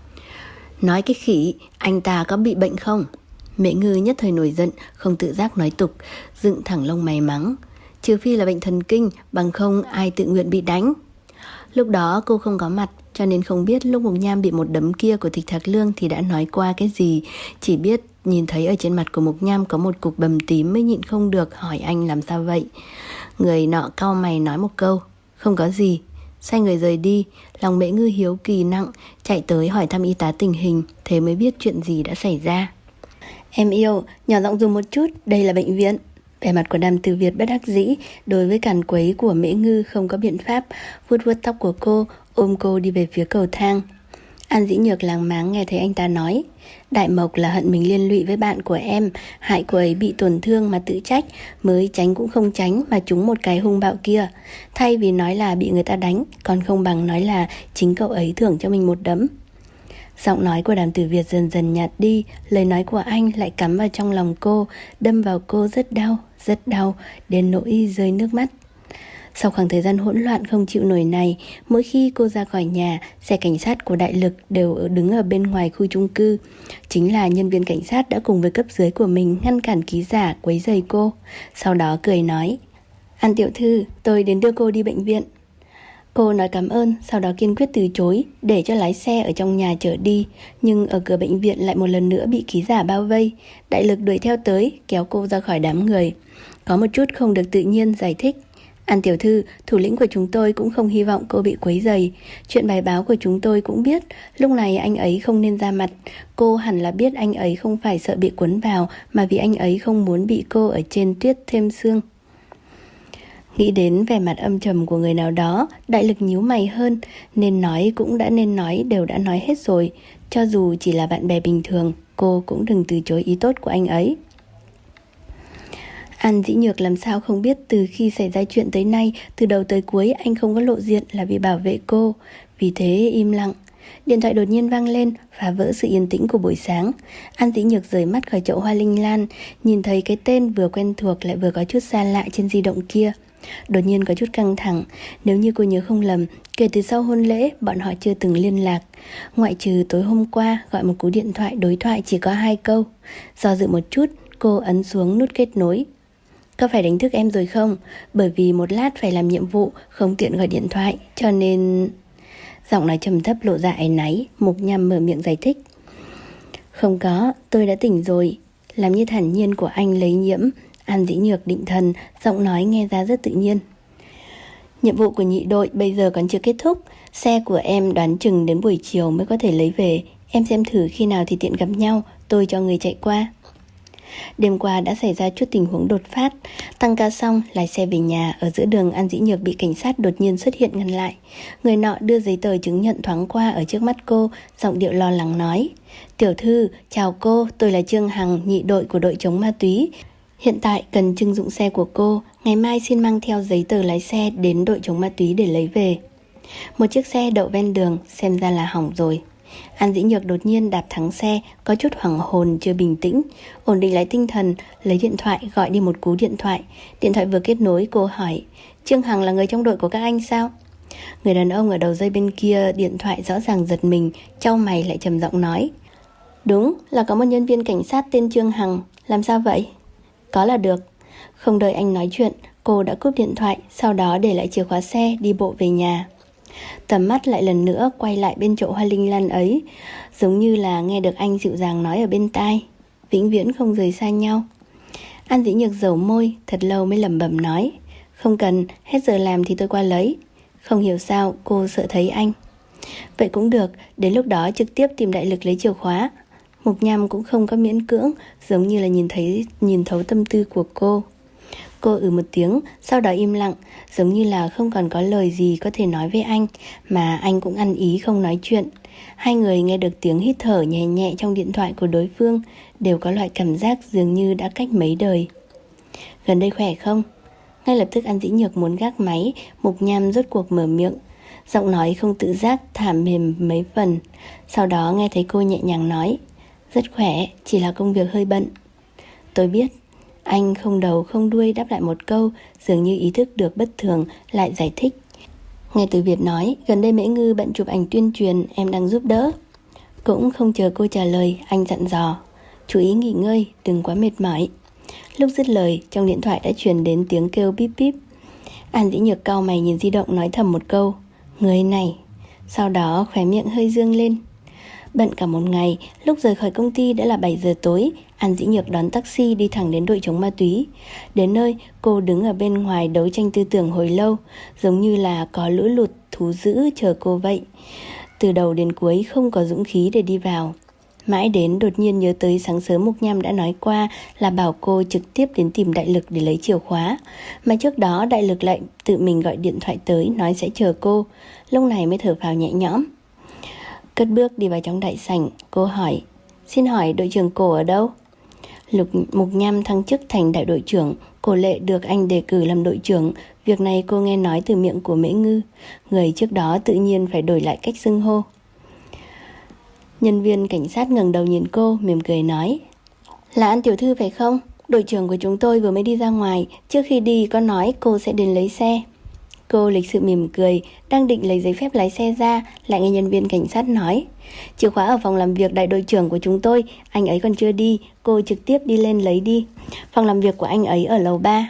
Nói cái khỉ, anh ta có bị bệnh không? Mễ Ngư nhất thời nổi giận, không tự giác nói tục, dựng thẳng lông mày mắng. Trừ phi là bệnh thần kinh, bằng không ai tự nguyện bị đánh. Lúc đó cô không có mặt, cho nên không biết lúc Mục Nham bị một đấm kia của Tịch Thạc Lương thì đã nói qua cái gì. Chỉ biết nhìn thấy ở trên mặt của Mục Nham có một cục bầm tím mới nhịn không được hỏi anh làm sao vậy. Người nọ cau mày nói một câu: Không có gì. Xoay người rời đi. Lòng Mễ Ngư hiếu kỳ nặng, chạy tới hỏi thăm y tá tình hình, thế mới biết chuyện gì đã xảy ra. Em yêu, nhỏ giọng dùng một chút, đây là bệnh viện. Vẻ mặt của Đàm Tử Việt bất đắc dĩ, đối với càn quấy của Mễ Ngư không có biện pháp, vuốt vuốt tóc của cô, ôm cô đi về phía cầu thang. An Dĩ Nhược làng máng nghe thấy anh ta nói: Đại Mộc là hận mình liên lụy với bạn của em, hại cô ấy bị tổn thương mà tự trách, mới tránh cũng không tránh mà trúng một cái hung bạo kia. Thay vì nói là bị người ta đánh, còn không bằng nói là chính cậu ấy thưởng cho mình một đấm. Giọng nói của Đàm Tử Việt dần dần nhạt đi, lời nói của anh lại cắm vào trong lòng cô, đâm vào cô rất đau, rất đau, đến nỗi rơi nước mắt. Sau khoảng thời gian hỗn loạn không chịu nổi này, mỗi khi cô ra khỏi nhà, xe cảnh sát của Đại Lực đều đứng ở bên ngoài khu chung cư. Chính là nhân viên cảnh sát đã cùng với cấp dưới của mình ngăn cản ký giả quấy rầy cô. Sau đó cười nói: An tiểu thư, tôi đến đưa cô đi bệnh viện. Cô nói cảm ơn, sau đó kiên quyết từ chối, để cho lái xe ở trong nhà chở đi. Nhưng ở cửa bệnh viện lại một lần nữa bị ký giả bao vây. Đại Lực đuổi theo tới, kéo cô ra khỏi đám người. Có một chút không được tự nhiên, giải thích: An tiểu thư, thủ lĩnh của chúng tôi cũng không hy vọng cô bị quấy rầy. Chuyện bài báo của chúng tôi cũng biết, lúc này anh ấy không nên ra mặt. Cô hẳn là biết anh ấy không phải sợ bị cuốn vào, mà vì anh ấy không muốn bị cô ở trên tuyết thêm sương. Nghĩ đến vẻ mặt âm trầm của người nào đó, Đại Lực nhíu mày hơn. Nên nói cũng đã nên nói, đều đã nói hết rồi. Cho dù chỉ là bạn bè bình thường, cô cũng đừng từ chối ý tốt của anh ấy. An Dĩ Nhược làm sao không biết từ khi xảy ra chuyện tới nay, từ đầu tới cuối anh không có lộ diện là vì bảo vệ cô. Vì thế im lặng. Điện thoại đột nhiên vang lên, phá vỡ sự yên tĩnh của buổi sáng. An Dĩ Nhược rời mắt khỏi chậu hoa linh lan, nhìn thấy cái tên vừa quen thuộc lại vừa có chút xa lạ trên di động kia. Đột nhiên có chút căng thẳng. Nếu như cô nhớ không lầm, kể từ sau hôn lễ bọn họ chưa từng liên lạc, ngoại trừ tối hôm qua gọi một cú điện thoại, đối thoại chỉ có hai câu. Do dự một chút, cô ấn xuống nút kết nối. Có phải đánh thức em rồi không? Bởi vì một lát phải làm nhiệm vụ, không tiện gọi điện thoại, cho nên... Giọng nói trầm thấp lộ ra áy náy. Mục Nham mở miệng giải thích: Không có, tôi đã tỉnh rồi. Làm như thản nhiên của anh lấy nhiễm. An Dĩ Nhược định thần, giọng nói nghe ra rất tự nhiên. Nhiệm vụ của nhị đội bây giờ còn chưa kết thúc. Xe của em đoán chừng đến buổi chiều mới có thể lấy về. Em xem thử khi nào thì tiện gặp nhau, tôi cho người chạy qua. Đêm qua đã xảy ra chút tình huống đột phát. Tăng ca xong, lái xe về nhà. Ở giữa đường, An Dĩ Nhược bị cảnh sát đột nhiên xuất hiện ngăn lại. Người nọ đưa giấy tờ chứng nhận thoáng qua ở trước mắt cô, giọng điệu lo lắng nói: Tiểu thư, chào cô, tôi là Trương Hằng, nhị đội của đội chống ma túy. Hiện tại cần trưng dụng xe của cô, ngày mai xin mang theo giấy tờ lái xe đến đội chống ma túy để lấy về. Một chiếc xe đậu ven đường, xem ra là hỏng rồi. An Dĩ Nhược đột nhiên đạp thắng xe, có chút hoảng hồn chưa bình tĩnh. Ổn định lại tinh thần, lấy điện thoại gọi đi một cú điện thoại. Điện thoại vừa kết nối, cô hỏi: Trương Hằng là người trong đội của các anh sao? Người đàn ông ở đầu dây bên kia điện thoại rõ ràng giật mình, chau mày lại trầm giọng nói: Đúng là có một nhân viên cảnh sát tên Trương Hằng. Làm sao vậy? Có là được. Không đợi anh nói chuyện, cô đã cúp điện thoại, sau đó để lại chìa khóa xe đi bộ về nhà. Tầm mắt lại lần nữa quay lại bên chậu hoa linh lan ấy, giống như là nghe được anh dịu dàng nói ở bên tai: Vĩnh viễn không rời xa nhau. An Dĩ Nhược dầu môi, thật lâu mới lẩm bẩm nói: Không cần, hết giờ làm thì tôi qua lấy. Không hiểu sao cô sợ thấy anh. Vậy cũng được, đến lúc đó trực tiếp tìm đại lực lấy chìa khóa. Mục Nham cũng không có miễn cưỡng, giống như là nhìn thấy nhìn thấu tâm tư của cô. Cô ừ một tiếng, sau đó im lặng, giống như là không còn có lời gì có thể nói với anh, mà anh cũng ăn ý không nói chuyện. Hai người nghe được tiếng hít thở nhẹ nhẹ trong điện thoại của đối phương, đều có loại cảm giác dường như đã cách mấy đời. Gần đây khỏe không? Ngay lập tức An Dĩ Nhược muốn gác máy, Mục Nham rốt cuộc mở miệng. Giọng nói không tự giác thảm mềm mấy phần. Sau đó nghe thấy cô nhẹ nhàng nói: Rất khỏe, chỉ là công việc hơi bận. Tôi biết. Anh không đầu không đuôi đáp lại một câu, dường như ý thức được bất thường, lại giải thích. Nghe từ Việt nói, gần đây Mễ Ngư bận chụp ảnh tuyên truyền, em đang giúp đỡ. Cũng không chờ cô trả lời, anh dặn dò: Chú ý nghỉ ngơi, đừng quá mệt mỏi. Lúc dứt lời, trong điện thoại đã truyền đến tiếng kêu bíp bíp. An Dĩ Nhược cau mày nhìn di động, nói thầm một câu: Người này. Sau đó khóe miệng hơi dương lên. Bận cả một ngày, lúc rời khỏi công ty đã là bảy giờ tối. An Dĩ Nhược đón taxi đi thẳng đến đội chống ma túy. Đến nơi, cô đứng ở bên ngoài đấu tranh tư tưởng hồi lâu, giống như là có lũ lụt thú dữ chờ cô vậy. Từ đầu đến cuối không có dũng khí để đi vào. Mãi đến đột nhiên nhớ tới sáng sớm Mục Nham đã nói qua là bảo cô trực tiếp đến tìm đại lực để lấy chìa khóa. Mà trước đó đại lực lại tự mình gọi điện thoại tới nói sẽ chờ cô. Lúc này mới thở phào nhẹ nhõm. Cất bước đi vào trong đại sảnh, cô hỏi: Xin hỏi đội trưởng Cổ ở đâu? Lục Mục Nham thăng chức thành đại đội trưởng, Cổ Lệ được anh đề cử làm đội trưởng. Việc này cô nghe nói từ miệng của Mễ Ngư. Người trước đó tự nhiên phải đổi lại cách xưng hô. Nhân viên cảnh sát ngẩng đầu nhìn cô, mỉm cười nói: Là An tiểu thư phải không? Đội trưởng của chúng tôi vừa mới đi ra ngoài, trước khi đi có nói cô sẽ đến lấy xe. Cô lịch sự mỉm cười, đang định lấy giấy phép lái xe ra, lại nghe nhân viên cảnh sát nói: Chìa khóa ở phòng làm việc đại đội trưởng của chúng tôi, anh ấy còn chưa đi, cô trực tiếp đi lên lấy đi. Phòng làm việc của anh ấy ở lầu ba.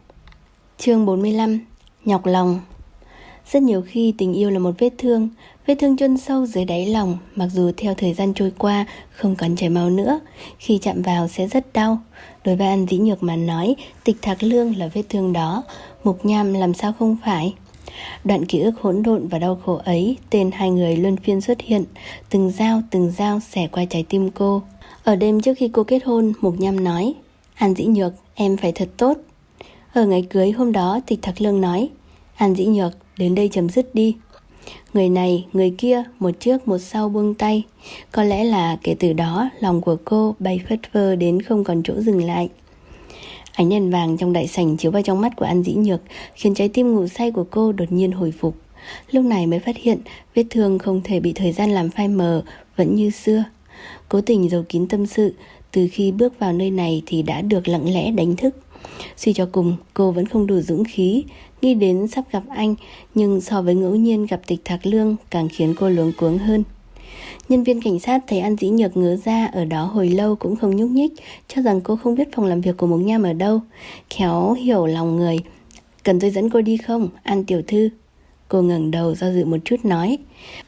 Chương bốn mươi lăm. Nhọc lòng. Rất nhiều khi tình yêu là một vết thương, vết thương chôn sâu dưới đáy lòng, mặc dù theo thời gian trôi qua không còn chảy máu nữa, khi chạm vào sẽ rất đau. Đối với An Dĩ Nhược mà nói, Tịch Thạc Lương là vết thương đó, Mục Nham làm sao không phải. Đoạn ký ức hỗn độn và đau khổ ấy, tên hai người luân phiên xuất hiện, từng dao từng dao xẻ qua trái tim cô. Ở đêm trước khi cô kết hôn, Mục Nham nói: An Dĩ Nhược, em phải thật tốt. Ở ngày cưới hôm đó, Tịch Thạc Lương nói: An Dĩ Nhược, đến đây chấm dứt đi. Người này, người kia, một trước một sau buông tay. Có lẽ là kể từ đó, lòng của cô bay phất phơ đến không còn chỗ dừng lại. Ánh đèn vàng trong đại sảnh chiếu vào trong mắt của An Dĩ Nhược, khiến trái tim ngủ say của cô đột nhiên hồi phục. Lúc này mới phát hiện vết thương không thể bị thời gian làm phai mờ, vẫn như xưa. Cố tình giấu kín tâm sự, từ khi bước vào nơi này thì đã được lặng lẽ đánh thức. Suy cho cùng, cô vẫn không đủ dũng khí nghĩ đến sắp gặp anh, nhưng so với ngẫu nhiên gặp Tịch Thạc Lương càng khiến cô luống cuống hơn. Nhân viên cảnh sát thấy An Dĩ Nhược ngớ ra ở đó hồi lâu cũng không nhúc nhích, cho rằng cô không biết phòng làm việc của Mục Nham ở đâu. Khéo hiểu lòng người: Cần tôi dẫn cô đi không, An tiểu thư? Cô ngẩng đầu do dự một chút nói: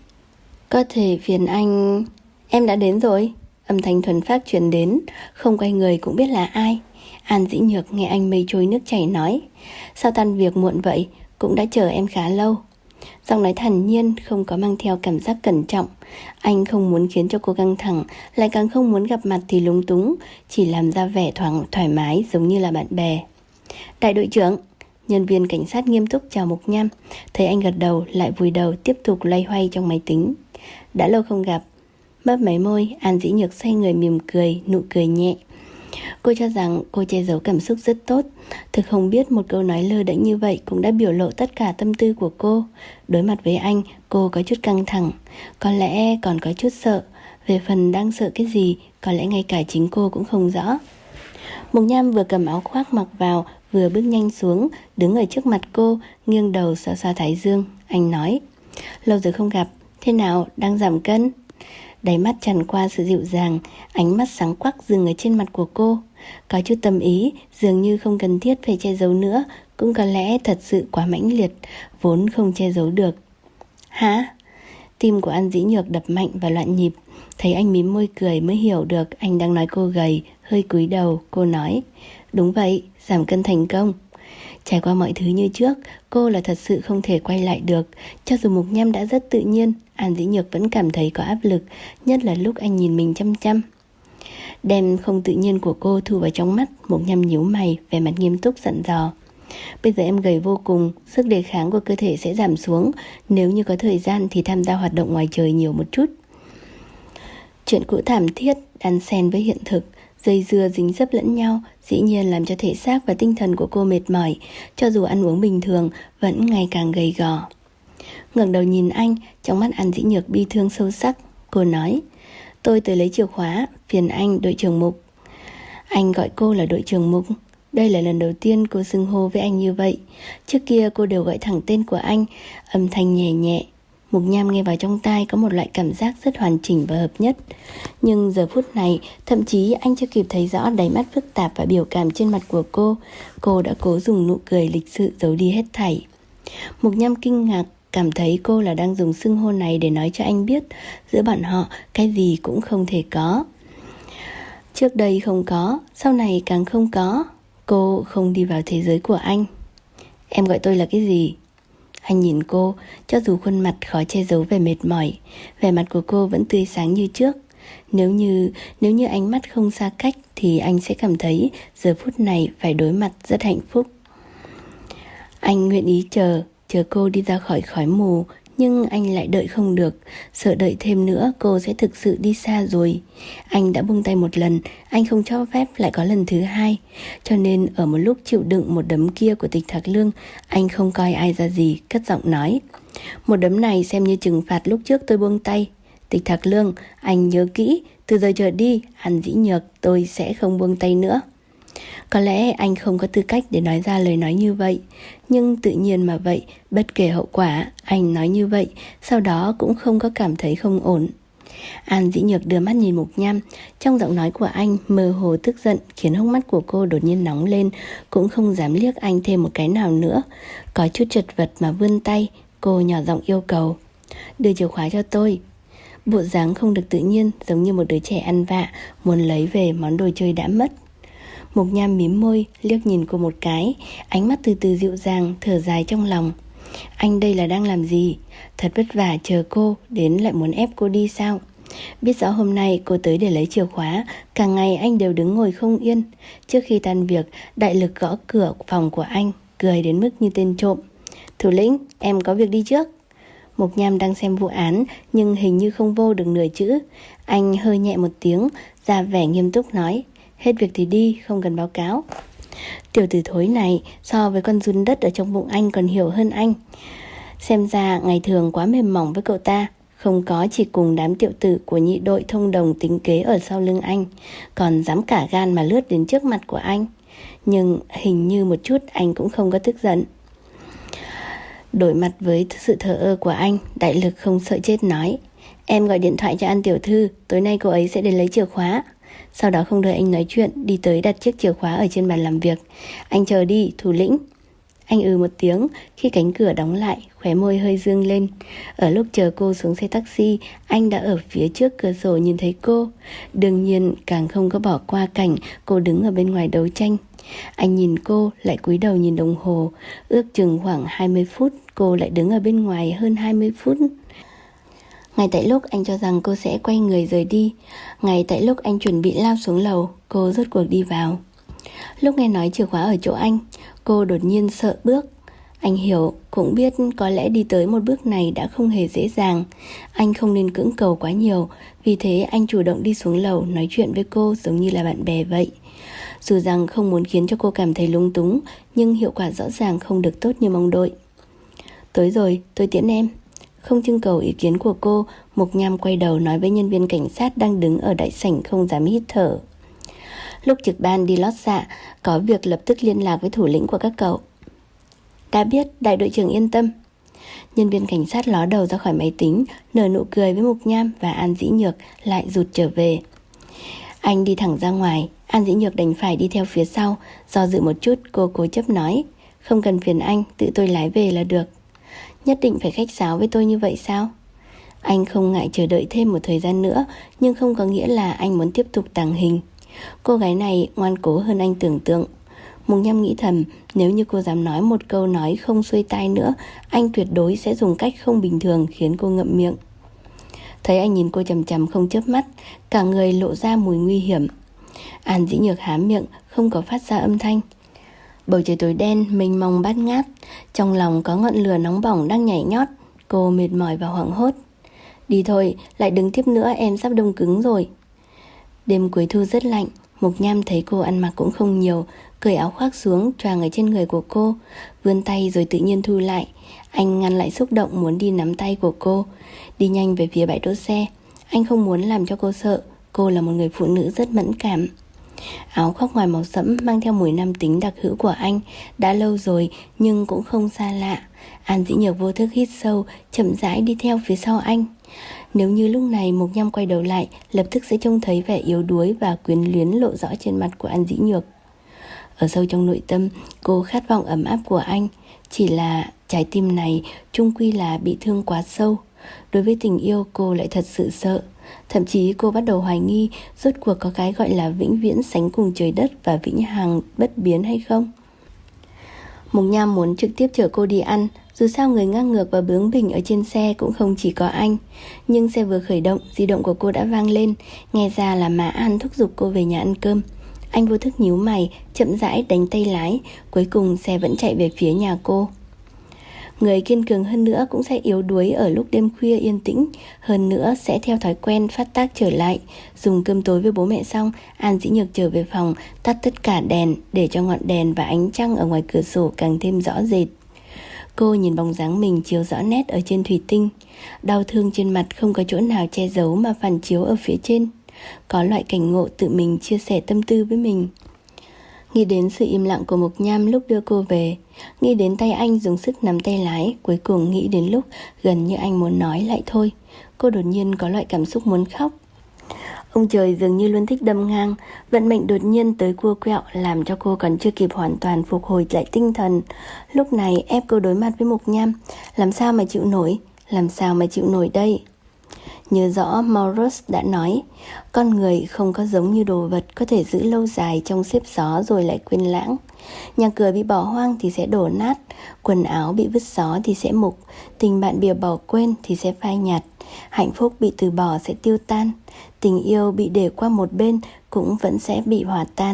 Có thể phiền anh... Em đã đến rồi. Âm thanh thuần phác truyền đến, không quay người cũng biết là ai. An Dĩ Nhược nghe anh mây trôi nước chảy nói: Sao tan việc muộn vậy, cũng đã chờ em khá lâu. Giọng nói thản nhiên, không có mang theo cảm giác cẩn trọng. Anh không muốn khiến cho cô căng thẳng, lại càng không muốn gặp mặt thì lúng túng, chỉ làm ra vẻ thoáng thoải mái giống như là bạn bè. Đại đội trưởng. Nhân viên cảnh sát nghiêm túc chào Mục Nham. Thấy anh gật đầu, lại vùi đầu tiếp tục loay hoay trong máy tính. Đã lâu không gặp. Mấp máy môi, An Dĩ Nhược xoay người mỉm cười, nụ cười nhẹ. Cô cho rằng cô che giấu cảm xúc rất tốt. Thực không biết một câu nói lơ đễnh như vậy cũng đã biểu lộ tất cả tâm tư của cô. Đối mặt với anh, cô có chút căng thẳng, có lẽ còn có chút sợ. Về phần đang sợ cái gì, có lẽ ngay cả chính cô cũng không rõ. Mộc Nham vừa cầm áo khoác mặc vào, vừa bước nhanh xuống, đứng ở trước mặt cô, nghiêng đầu xoa xoa thái dương. Anh nói: lâu rồi không gặp, thế nào, đang giảm cân? Đáy mắt tràn qua sự dịu dàng, ánh mắt sáng quắc dừng ở trên mặt của cô. Có chút tâm ý, dường như không cần thiết phải che giấu nữa, cũng có lẽ thật sự quá mãnh liệt, vốn không che giấu được. Hả? Tim của An Dĩ Nhược đập mạnh và loạn nhịp. Thấy anh mím môi cười mới hiểu được anh đang nói cô gầy, hơi cúi đầu. Cô nói: đúng vậy, giảm cân thành công. Trải qua mọi thứ như trước, cô là thật sự không thể quay lại được. Cho dù Mộc Nham đã rất tự nhiên, An Dĩ Nhược vẫn cảm thấy có áp lực, nhất là lúc anh nhìn mình chăm chăm. Đem không tự nhiên của cô thu vào trong mắt, Mộc Nham nhíu mày, vẻ mặt nghiêm túc dặn dò: bây giờ em gầy vô cùng, sức đề kháng của cơ thể sẽ giảm xuống. Nếu như có thời gian thì tham gia hoạt động ngoài trời nhiều một chút. Chuyện cũ thảm thiết đan xen với hiện thực, dây dưa dính dấp lẫn nhau, dĩ nhiên làm cho thể xác và tinh thần của cô mệt mỏi. Cho dù ăn uống bình thường, vẫn ngày càng gầy gò. Ngẩng đầu nhìn anh, trong mắt An Dĩ Nhược bi thương sâu sắc. Cô nói: tôi tới lấy chìa khóa, phiền anh đội trưởng Mục. Anh gọi cô là đội trưởng Mục. Đây là lần đầu tiên cô xưng hô với anh như vậy. Trước kia cô đều gọi thẳng tên của anh, âm thanh nhẹ nhẹ. Mộc Nham nghe vào trong tai có một loại cảm giác rất hoàn chỉnh và hợp nhất. Nhưng giờ phút này, thậm chí anh chưa kịp thấy rõ đáy mắt phức tạp và biểu cảm trên mặt của cô, cô đã cố dùng nụ cười lịch sự giấu đi hết thảy. Mộc Nham kinh ngạc, cảm thấy cô là đang dùng xưng hô này để nói cho anh biết giữa bọn họ cái gì cũng không thể có. Trước đây không có, sau này càng không có. Cô không đi vào thế giới của anh. Em gọi tôi là cái gì? Anh nhìn cô, cho dù khuôn mặt khó che giấu vẻ mệt mỏi, vẻ mặt của cô vẫn tươi sáng như trước. Nếu như, nếu như ánh mắt không xa cách thì anh sẽ cảm thấy giờ phút này phải đối mặt rất hạnh phúc. Anh nguyện ý chờ, chờ cô đi ra khỏi khói mù. Nhưng anh lại đợi không được, sợ đợi thêm nữa cô sẽ thực sự đi xa rồi. Anh đã buông tay một lần, anh không cho phép lại có lần thứ hai. Cho nên ở một lúc chịu đựng một đấm kia của Tịch Thạc Lương, anh không coi ai ra gì, cất giọng nói: một đấm này xem như trừng phạt lúc trước tôi buông tay. Tịch Thạc Lương, anh nhớ kỹ, từ giờ trở đi, An Dĩ Nhược tôi sẽ không buông tay nữa. Có lẽ anh không có tư cách để nói ra lời nói như vậy, nhưng tự nhiên mà vậy, bất kể hậu quả, anh nói như vậy, sau đó cũng không có cảm thấy không ổn. An Dĩ Nhược đưa mắt nhìn Mộc Nham, trong giọng nói của anh mơ hồ tức giận, khiến hốc mắt của cô đột nhiên nóng lên, cũng không dám liếc anh thêm một cái nào nữa. Có chút chật vật mà vươn tay, cô nhỏ giọng yêu cầu: đưa chìa khóa cho tôi. Bộ dáng không được tự nhiên, giống như một đứa trẻ ăn vạ, muốn lấy về món đồ chơi đã mất. Mộc Nham mím môi, liếc nhìn cô một cái, ánh mắt từ từ dịu dàng, thở dài trong lòng. Anh đây là đang làm gì? Thật vất vả chờ cô, đến lại muốn ép cô đi sao? Biết rõ hôm nay cô tới để lấy chìa khóa, cả ngày anh đều đứng ngồi không yên. Trước khi tan việc, đại lực gõ cửa phòng của anh, cười đến mức như tên trộm. Thủ lĩnh, em có việc đi trước. Mộc Nham đang xem vụ án, nhưng hình như không vô được nửa chữ. Anh hơi nhẹ một tiếng, ra vẻ nghiêm túc nói: hết việc thì đi, không cần báo cáo. Tiểu tử thối này so với con giun đất ở trong bụng anh còn hiểu hơn anh. Xem ra ngày thường quá mềm mỏng với cậu ta, không có chỉ cùng đám tiểu tử của nhị đội thông đồng tính kế ở sau lưng anh, còn dám cả gan mà lướt đến trước mặt của anh. Nhưng hình như một chút anh cũng không có tức giận. Đổi mặt với sự thờ ơ của anh, đại lực không sợ chết nói: em gọi điện thoại cho An tiểu thư, tối nay cô ấy sẽ đến lấy chìa khóa. Sau đó không đợi anh nói chuyện, đi tới đặt chiếc chìa khóa ở trên bàn làm việc. Anh chờ đi, thủ lĩnh. Anh ừ một tiếng, khi cánh cửa đóng lại, khóe môi hơi dương lên. Ở lúc chờ cô xuống xe taxi, anh đã ở phía trước cửa sổ nhìn thấy cô. Đương nhiên càng không có bỏ qua cảnh cô đứng ở bên ngoài đấu tranh. Anh nhìn cô, lại cúi đầu nhìn đồng hồ. Ước chừng khoảng hai mươi phút, cô lại đứng ở bên ngoài hơn hai mươi phút. Ngay tại lúc anh cho rằng cô sẽ quay người rời đi, ngay tại lúc anh chuẩn bị lao xuống lầu, cô rốt cuộc đi vào. Lúc nghe nói chìa khóa ở chỗ anh, cô đột nhiên sợ bước. Anh hiểu, cũng biết có lẽ đi tới một bước này đã không hề dễ dàng. Anh không nên cưỡng cầu quá nhiều, vì thế anh chủ động đi xuống lầu nói chuyện với cô giống như là bạn bè vậy. Dù rằng không muốn khiến cho cô cảm thấy lung túng, nhưng hiệu quả rõ ràng không được tốt như mong đợi. Tới rồi, tôi tiễn em. Không trưng cầu ý kiến của cô, Mộc Nham quay đầu nói với nhân viên cảnh sát đang đứng ở đại sảnh không dám hít thở: Lúc trực ban đi lót dạ, có việc lập tức liên lạc với thủ lĩnh của các cậu. Đã biết, đại đội trưởng yên tâm. Nhân viên cảnh sát ló đầu ra khỏi máy tính, nở nụ cười với Mục Nham và An Dĩ Nhược lại rụt trở về. Anh đi thẳng ra ngoài, An Dĩ Nhược đành phải đi theo phía sau. Do dự một chút, cô cố chấp nói, không cần phiền anh, tự tôi lái về là được. Nhất định phải khách sáo với tôi như vậy sao? Anh không ngại chờ đợi thêm một thời gian nữa, nhưng không có nghĩa là anh muốn tiếp tục tàng hình. Cô gái này ngoan cố hơn anh tưởng tượng. Mục Nham nghĩ thầm, nếu như cô dám nói một câu nói không xuôi tai nữa, anh tuyệt đối sẽ dùng cách không bình thường khiến cô ngậm miệng. Thấy anh nhìn cô chằm chằm không chớp mắt, cả người lộ ra mùi nguy hiểm. An Dĩ Nhược há miệng, không có phát ra âm thanh. Bầu trời tối đen, mênh mông bát ngát, trong lòng có ngọn lửa nóng bỏng đang nhảy nhót. Cô mệt mỏi và hoảng hốt. Đi thôi, lại đứng tiếp nữa, em sắp đông cứng rồi. Đêm cuối thu rất lạnh, Mục Nham thấy cô ăn mặc cũng không nhiều, cởi áo khoác xuống choàng ở trên người của cô, vươn tay rồi tự nhiên thu lại. Anh ngăn lại xúc động muốn đi nắm tay của cô, đi nhanh về phía bãi đỗ xe. Anh không muốn làm cho cô sợ, cô là một người phụ nữ rất mẫn cảm. Áo khoác ngoài màu sẫm mang theo mùi nam tính đặc hữu của anh, đã lâu rồi nhưng cũng không xa lạ. An Dĩ Nhược vô thức hít sâu, chậm rãi đi theo phía sau anh. Nếu như lúc này Mục Nham quay đầu lại, lập tức sẽ trông thấy vẻ yếu đuối và quyến luyến lộ rõ trên mặt của An Dĩ Nhược. Ở sâu trong nội tâm, cô khát vọng ấm áp của anh. Chỉ là trái tim này chung quy là bị thương quá sâu. Đối với tình yêu cô lại thật sự sợ. Thậm chí cô bắt đầu hoài nghi rốt cuộc có cái gọi là vĩnh viễn sánh cùng trời đất và vĩnh hằng bất biến hay không. Mục Nham muốn trực tiếp chở cô đi ăn. Dù sao người ngang ngược và bướng bỉnh ở trên xe cũng không chỉ có anh. Nhưng xe vừa khởi động, di động của cô đã vang lên. Nghe ra là má An thúc giục cô về nhà ăn cơm. Anh vô thức nhíu mày, chậm rãi đánh tay lái. Cuối cùng xe vẫn chạy về phía nhà cô. Người kiên cường hơn nữa cũng sẽ yếu đuối ở lúc đêm khuya yên tĩnh. Hơn nữa sẽ theo thói quen phát tác trở lại. Dùng cơm tối với bố mẹ xong, An Dĩ Nhược trở về phòng, tắt tất cả đèn để cho ngọn đèn và ánh trăng ở ngoài cửa sổ càng thêm rõ rệt. Cô nhìn bóng dáng mình chiếu rõ nét ở trên thủy tinh. Đau thương trên mặt không có chỗ nào che giấu mà phản chiếu ở phía trên. Có loại cảnh ngộ tự mình chia sẻ tâm tư với mình. Nghĩ đến sự im lặng của Mục Nham lúc đưa cô về, nghĩ đến tay anh dùng sức nắm tay lái, cuối cùng nghĩ đến lúc gần như anh muốn nói lại thôi. Cô đột nhiên có loại cảm xúc muốn khóc. Ông trời dường như luôn thích đâm ngang. Vận mệnh đột nhiên tới cua quẹo, làm cho cô còn chưa kịp hoàn toàn phục hồi lại tinh thần. Lúc này ép cô đối mặt với Mục Nham. Làm sao mà chịu nổi? Làm sao mà chịu nổi đây? Nhớ rõ Maurus đã nói, con người không có giống như đồ vật có thể giữ lâu dài trong xếp gió rồi lại quên lãng. Nhà cửa bị bỏ hoang thì sẽ đổ nát, quần áo bị vứt gió thì sẽ mục, tình bạn bị bỏ quên thì sẽ phai nhạt, hạnh phúc bị từ bỏ sẽ tiêu tan, tình yêu bị để qua một bên cũng vẫn sẽ bị hòa tan.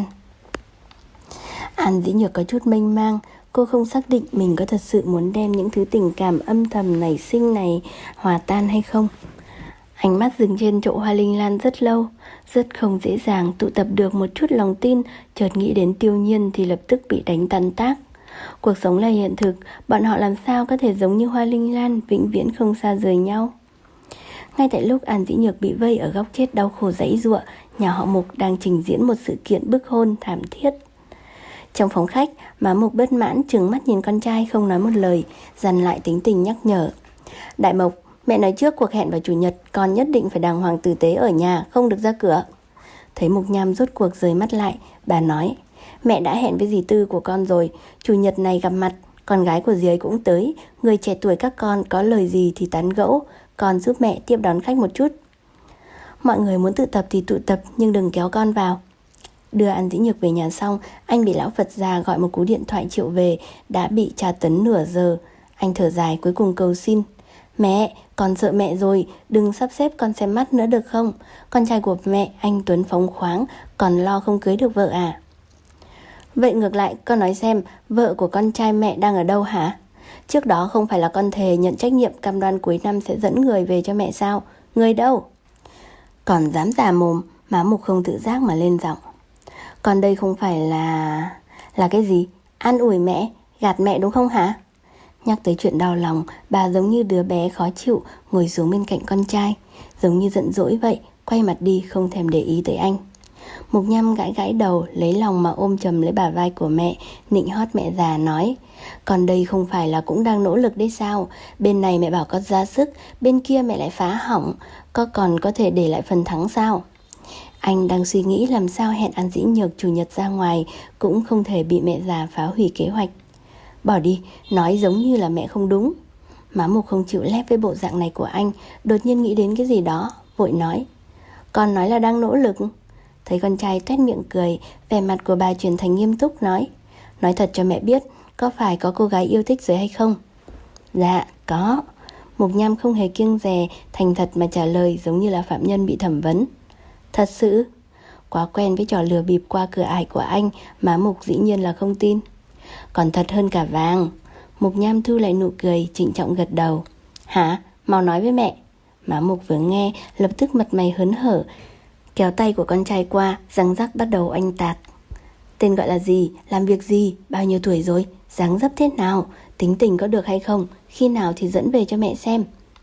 An Dĩ Nhược có chút mênh mang. Cô không xác định mình có thật sự muốn đem những thứ tình cảm âm thầm nảy sinh này hòa tan hay không. Ánh mắt dừng trên chậu hoa linh lan rất lâu. Rất không dễ dàng tụ tập được một chút lòng tin. Chợt nghĩ đến Tiêu Nhiên thì lập tức bị đánh tan tác. Cuộc sống là hiện thực, bọn họ làm sao có thể giống như hoa linh lan, vĩnh viễn không xa rời nhau. Ngay tại lúc An Dĩ Nhược bị vây ở góc chết đau khổ giãy giụa, nhà họ Mục đang trình diễn một sự kiện bức hôn thảm thiết. Trong phòng khách, má Mục bất mãn trừng mắt nhìn con trai không nói một lời, dằn lại tính tình nhắc nhở. Đại Mộc, mẹ nói trước cuộc hẹn vào chủ nhật, con nhất định phải đàng hoàng tử tế ở nhà, không được ra cửa. Thấy Mục Nham rốt cuộc rời mắt lại, bà nói, mẹ đã hẹn với dì Tư của con rồi, chủ nhật này gặp mặt, con gái của dì ấy cũng tới, người trẻ tuổi các con có lời gì thì tán gẫu, con giúp mẹ tiếp đón khách một chút. Mọi người muốn tụ tập thì tụ tập, nhưng đừng kéo con vào. Đưa An Dĩ Nhược về nhà xong, anh bị lão Phật già gọi một cú điện thoại triệu về, đã bị tra tấn nửa giờ. Anh thở dài cuối cùng cầu xin, mẹ, con sợ mẹ rồi, đừng sắp xếp con xem mắt nữa được không? Con trai của mẹ, anh Tuấn phóng khoáng, còn lo không cưới được vợ à? Vậy ngược lại, con nói xem, vợ của con trai mẹ đang ở đâu hả? Trước đó không phải là con thề nhận trách nhiệm cam đoan cuối năm sẽ dẫn người về cho mẹ sao? Người đâu? Còn dám già mồm, má Mục không tự giác mà lên giọng. Còn đây không phải là... Là cái gì? An ủi mẹ, gạt mẹ đúng không hả? Nhắc tới chuyện đau lòng, bà giống như đứa bé khó chịu ngồi xuống bên cạnh con trai, giống như giận dỗi vậy, quay mặt đi không thèm để ý tới anh. Mục Nham gãi gãi đầu, lấy lòng mà ôm chầm lấy bả vai của mẹ, nịnh hót mẹ già nói: Con đây không phải là cũng đang nỗ lực đấy sao? Bên này mẹ bảo con ra sức, bên kia mẹ lại phá hỏng, con còn có thể để lại phần thắng sao? Anh đang suy nghĩ làm sao hẹn An Dĩ Nhược chủ nhật ra ngoài, cũng không thể bị mẹ già phá hủy kế hoạch. Bỏ đi, nói giống như là mẹ không đúng. Má Mục không chịu lép với bộ dạng này của anh, đột nhiên nghĩ đến cái gì đó, vội nói: Con nói là đang nỗ lực. Thấy con trai toét miệng cười, vẻ mặt của bà chuyển thành nghiêm túc nói: Nói thật cho mẹ biết, có phải có cô gái yêu thích rồi hay không? Dạ, có. Mục Nham không hề kiêng dè, thành thật mà trả lời, giống như là phạm nhân bị thẩm vấn. Thật sự? Quá quen với trò lừa bịp qua cửa ải của anh, má Mục dĩ nhiên là không tin. Còn thật hơn cả vàng. Mục Nham thu lại nụ cười, trịnh trọng gật đầu. Hả? Mau nói với mẹ. Má Mục vừa nghe, lập tức mặt mày hớn hở, kéo tay của con trai qua, răng rắc bắt đầu oanh tạc. Tên gọi là gì? Làm việc gì? Bao nhiêu tuổi rồi? Dáng dấp thế nào? Tính tình có được hay không? Khi nào thì dẫn về cho mẹ xem.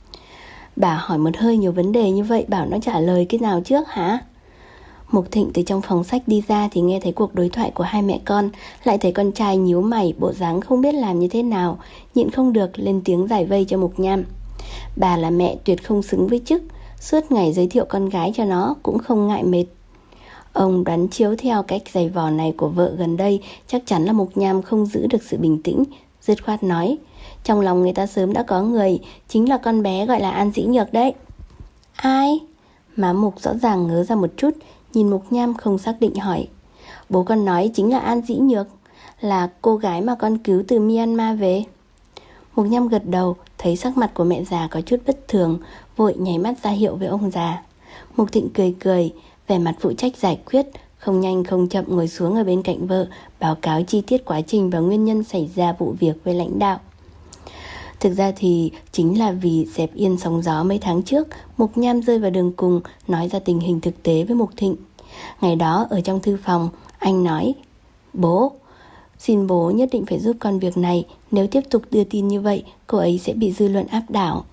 Bà hỏi một hơi nhiều vấn đề như vậy, bảo nó trả lời cái nào trước hả? Mục Thịnh từ trong phòng sách đi ra thì nghe thấy cuộc đối thoại của hai mẹ con, lại thấy con trai nhíu mày, bộ dáng không biết làm như thế nào, nhịn không được lên tiếng giải vây cho Mục Nham. Bà là mẹ tuyệt không xứng với chức, suốt ngày giới thiệu con gái cho nó cũng không ngại mệt. Ông đoán chiếu theo cách giày vò này của vợ gần đây, chắc chắn là Mục Nham không giữ được sự bình tĩnh, dứt khoát nói: Trong lòng người ta sớm đã có người, chính là con bé gọi là An Dĩ Nhược đấy. Ai? Má Mục rõ ràng ngớ ra một chút, nhìn Mục Nham không xác định hỏi: Bố con nói chính là An Dĩ Nhược, là cô gái mà con cứu từ Myanmar về. Mục Nham gật đầu, thấy sắc mặt của mẹ già có chút bất thường, vội nháy mắt ra hiệu với ông già. Mục Thịnh cười cười, vẻ mặt phụ trách giải quyết, không nhanh không chậm ngồi xuống ở bên cạnh vợ, báo cáo chi tiết quá trình và nguyên nhân xảy ra vụ việc với lãnh đạo. Thực ra thì chính là vì dẹp yên sóng gió mấy tháng trước, Mục Nham rơi vào đường cùng, nói ra tình hình thực tế với Mục Thịnh. Ngày đó ở trong thư phòng, anh nói: Bố, xin bố nhất định phải giúp con việc này, nếu tiếp tục đưa tin như vậy, cô ấy sẽ bị dư luận áp đảo.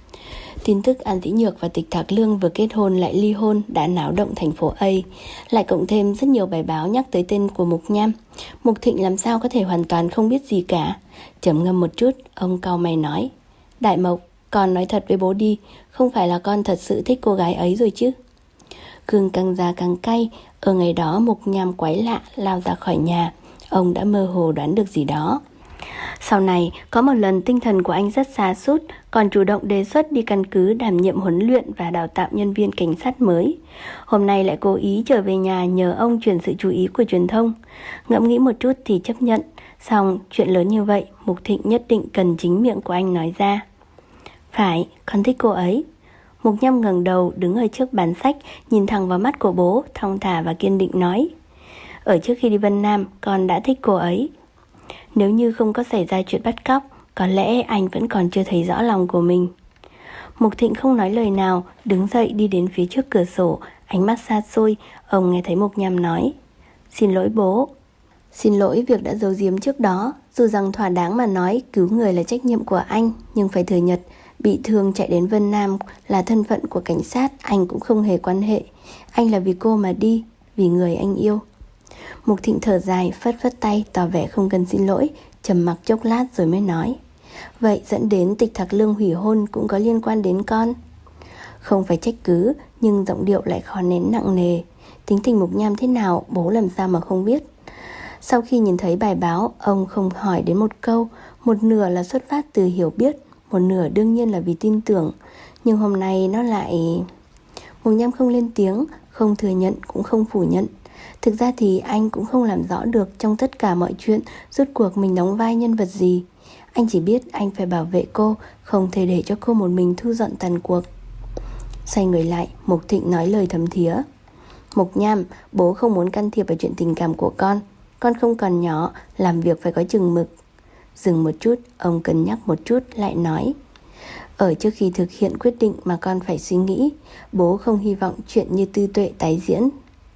Tin tức An Dĩ Nhược và Tịch Thạc Lương vừa kết hôn lại ly hôn đã náo động thành phố A, lại cộng thêm rất nhiều bài báo nhắc tới tên của Mục Nham. Mục Thịnh làm sao có thể hoàn toàn không biết gì cả. Trầm ngâm một chút, ông cau mày nói: Đại Mộc, con nói thật với bố đi, không phải là con thật sự thích cô gái ấy rồi chứ? Gừng càng già càng cay. Ở ngày đó Mục Nham quái lạ lao ra khỏi nhà, ông đã mơ hồ đoán được gì đó. Sau này, có một lần tinh thần của anh rất sa sút, còn chủ động đề xuất đi căn cứ đảm nhiệm huấn luyện và đào tạo nhân viên cảnh sát mới. Hôm nay lại cố ý trở về nhà nhờ ông chuyển sự chú ý của truyền thông. Ngẫm nghĩ một chút thì chấp nhận. Xong, chuyện lớn như vậy, Mục Thịnh nhất định cần chính miệng của anh nói ra. Phải, con thích cô ấy. Mục Nham ngẩng đầu, đứng ở trước bàn sách, nhìn thẳng vào mắt của bố, thong thả và kiên định nói: Ở trước khi đi Vân Nam, con đã thích cô ấy. Nếu như không có xảy ra chuyện bắt cóc, có lẽ anh vẫn còn chưa thấy rõ lòng của mình. Mục Thịnh không nói lời nào, đứng dậy đi đến phía trước cửa sổ, ánh mắt xa xôi. Ông nghe thấy Mục Nham nói: Xin lỗi bố. Xin lỗi việc đã giấu giếm trước đó. Dù rằng thỏa đáng mà nói cứu người là trách nhiệm của anh, nhưng phải thừa nhận bị thương chạy đến Vân Nam là thân phận của cảnh sát, anh cũng không hề quan hệ. Anh là vì cô mà đi, vì người anh yêu. Mục Thịnh thở dài, phất phất tay, tỏ vẻ không cần xin lỗi, trầm mặc chốc lát rồi mới nói: Vậy dẫn đến Tịch Thạc Lương hủy hôn cũng có liên quan đến con? Không phải trách cứ, nhưng giọng điệu lại khó nén nặng nề. Tính tình Mục Nham thế nào, bố làm sao mà không biết. Sau khi nhìn thấy bài báo, ông không hỏi đến một câu. Một nửa là xuất phát từ hiểu biết, một nửa đương nhiên là vì tin tưởng. Nhưng hôm nay nó lại... Mục Nham không lên tiếng, không thừa nhận cũng không phủ nhận. Thực ra thì anh cũng không làm rõ được trong tất cả mọi chuyện rốt cuộc mình đóng vai nhân vật gì. Anh chỉ biết anh phải bảo vệ cô, không thể để cho cô một mình thu dọn tàn cuộc. Xoay người lại, Mục Thịnh nói lời thấm thía: Mục Nham, bố không muốn can thiệp vào chuyện tình cảm của con. Con không còn nhỏ, làm việc phải có chừng mực. Dừng một chút, ông cân nhắc một chút lại nói: Ở trước khi thực hiện quyết định mà con phải suy nghĩ. Bố không hy vọng chuyện như Tư Tuệ tái diễn.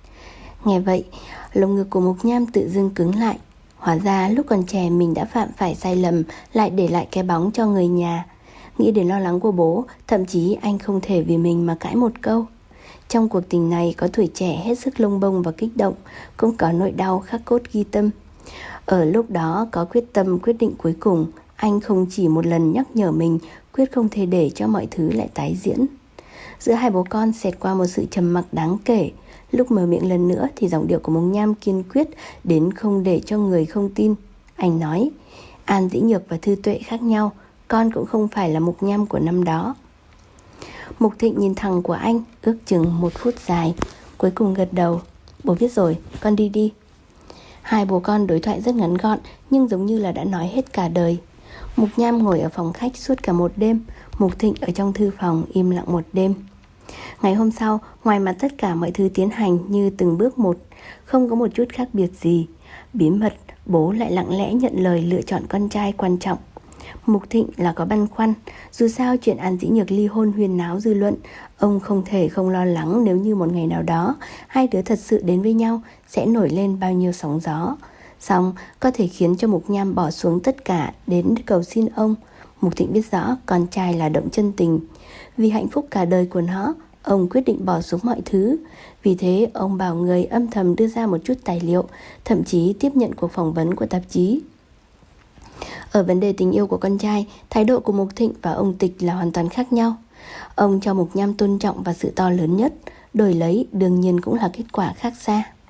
Nghe vậy, lồng ngực của Mục Nham tự dưng cứng lại. Hóa ra lúc còn trẻ mình đã phạm phải sai lầm, lại để lại cái bóng cho người nhà. Nghĩ đến lo lắng của bố, thậm chí anh không thể vì mình mà cãi một câu. Trong cuộc tình này có tuổi trẻ hết sức lông bông và kích động, cũng có nỗi đau khắc cốt ghi tâm. Ở lúc đó có quyết tâm quyết định cuối cùng, anh không chỉ một lần nhắc nhở mình quyết không thể để cho mọi thứ lại tái diễn. Giữa hai bố con xẹt qua một sự trầm mặc đáng kể. Lúc mở miệng lần nữa thì giọng điệu của Mộc Nham kiên quyết đến không để cho người không tin. Anh nói, An Dĩ Nhược và Thư Tuệ khác nhau, con cũng không phải là Mộc Nham của năm đó. Mục Thịnh nhìn thẳng của anh ước chừng một phút dài, cuối cùng gật đầu. Bố biết rồi, con đi đi. Hai bố con đối thoại rất ngắn gọn, nhưng giống như là đã nói hết cả đời. Mộc Nham ngồi ở phòng khách suốt cả một đêm, Mục Thịnh ở trong thư phòng im lặng một đêm. Ngày hôm sau, ngoài mặt tất cả mọi thứ tiến hành như từng bước một, không có một chút khác biệt gì. Bí mật, bố lại lặng lẽ nhận lời lựa chọn con trai quan trọng. Mục Thịnh là có băn khoăn, dù sao chuyện An Dĩ Nhược ly hôn huyên náo dư luận, ông không thể không lo lắng nếu như một ngày nào đó hai đứa thật sự đến với nhau sẽ nổi lên bao nhiêu sóng gió. Xong có thể khiến cho Mộc Nham bỏ xuống tất cả đến cầu xin ông. Mục Thịnh biết rõ con trai là động chân tình, vì hạnh phúc cả đời của nó, ông quyết định bỏ xuống mọi thứ. Vì thế ông bảo người âm thầm đưa ra một chút tài liệu, thậm chí tiếp nhận cuộc phỏng vấn của tạp chí. Ở vấn đề tình yêu của con trai, thái độ của Mục Thịnh và ông Tịch là hoàn toàn khác nhau. Ông cho Mộc Nham tôn trọng và sự to lớn nhất, đổi lấy đương nhiên cũng là kết quả khác xa.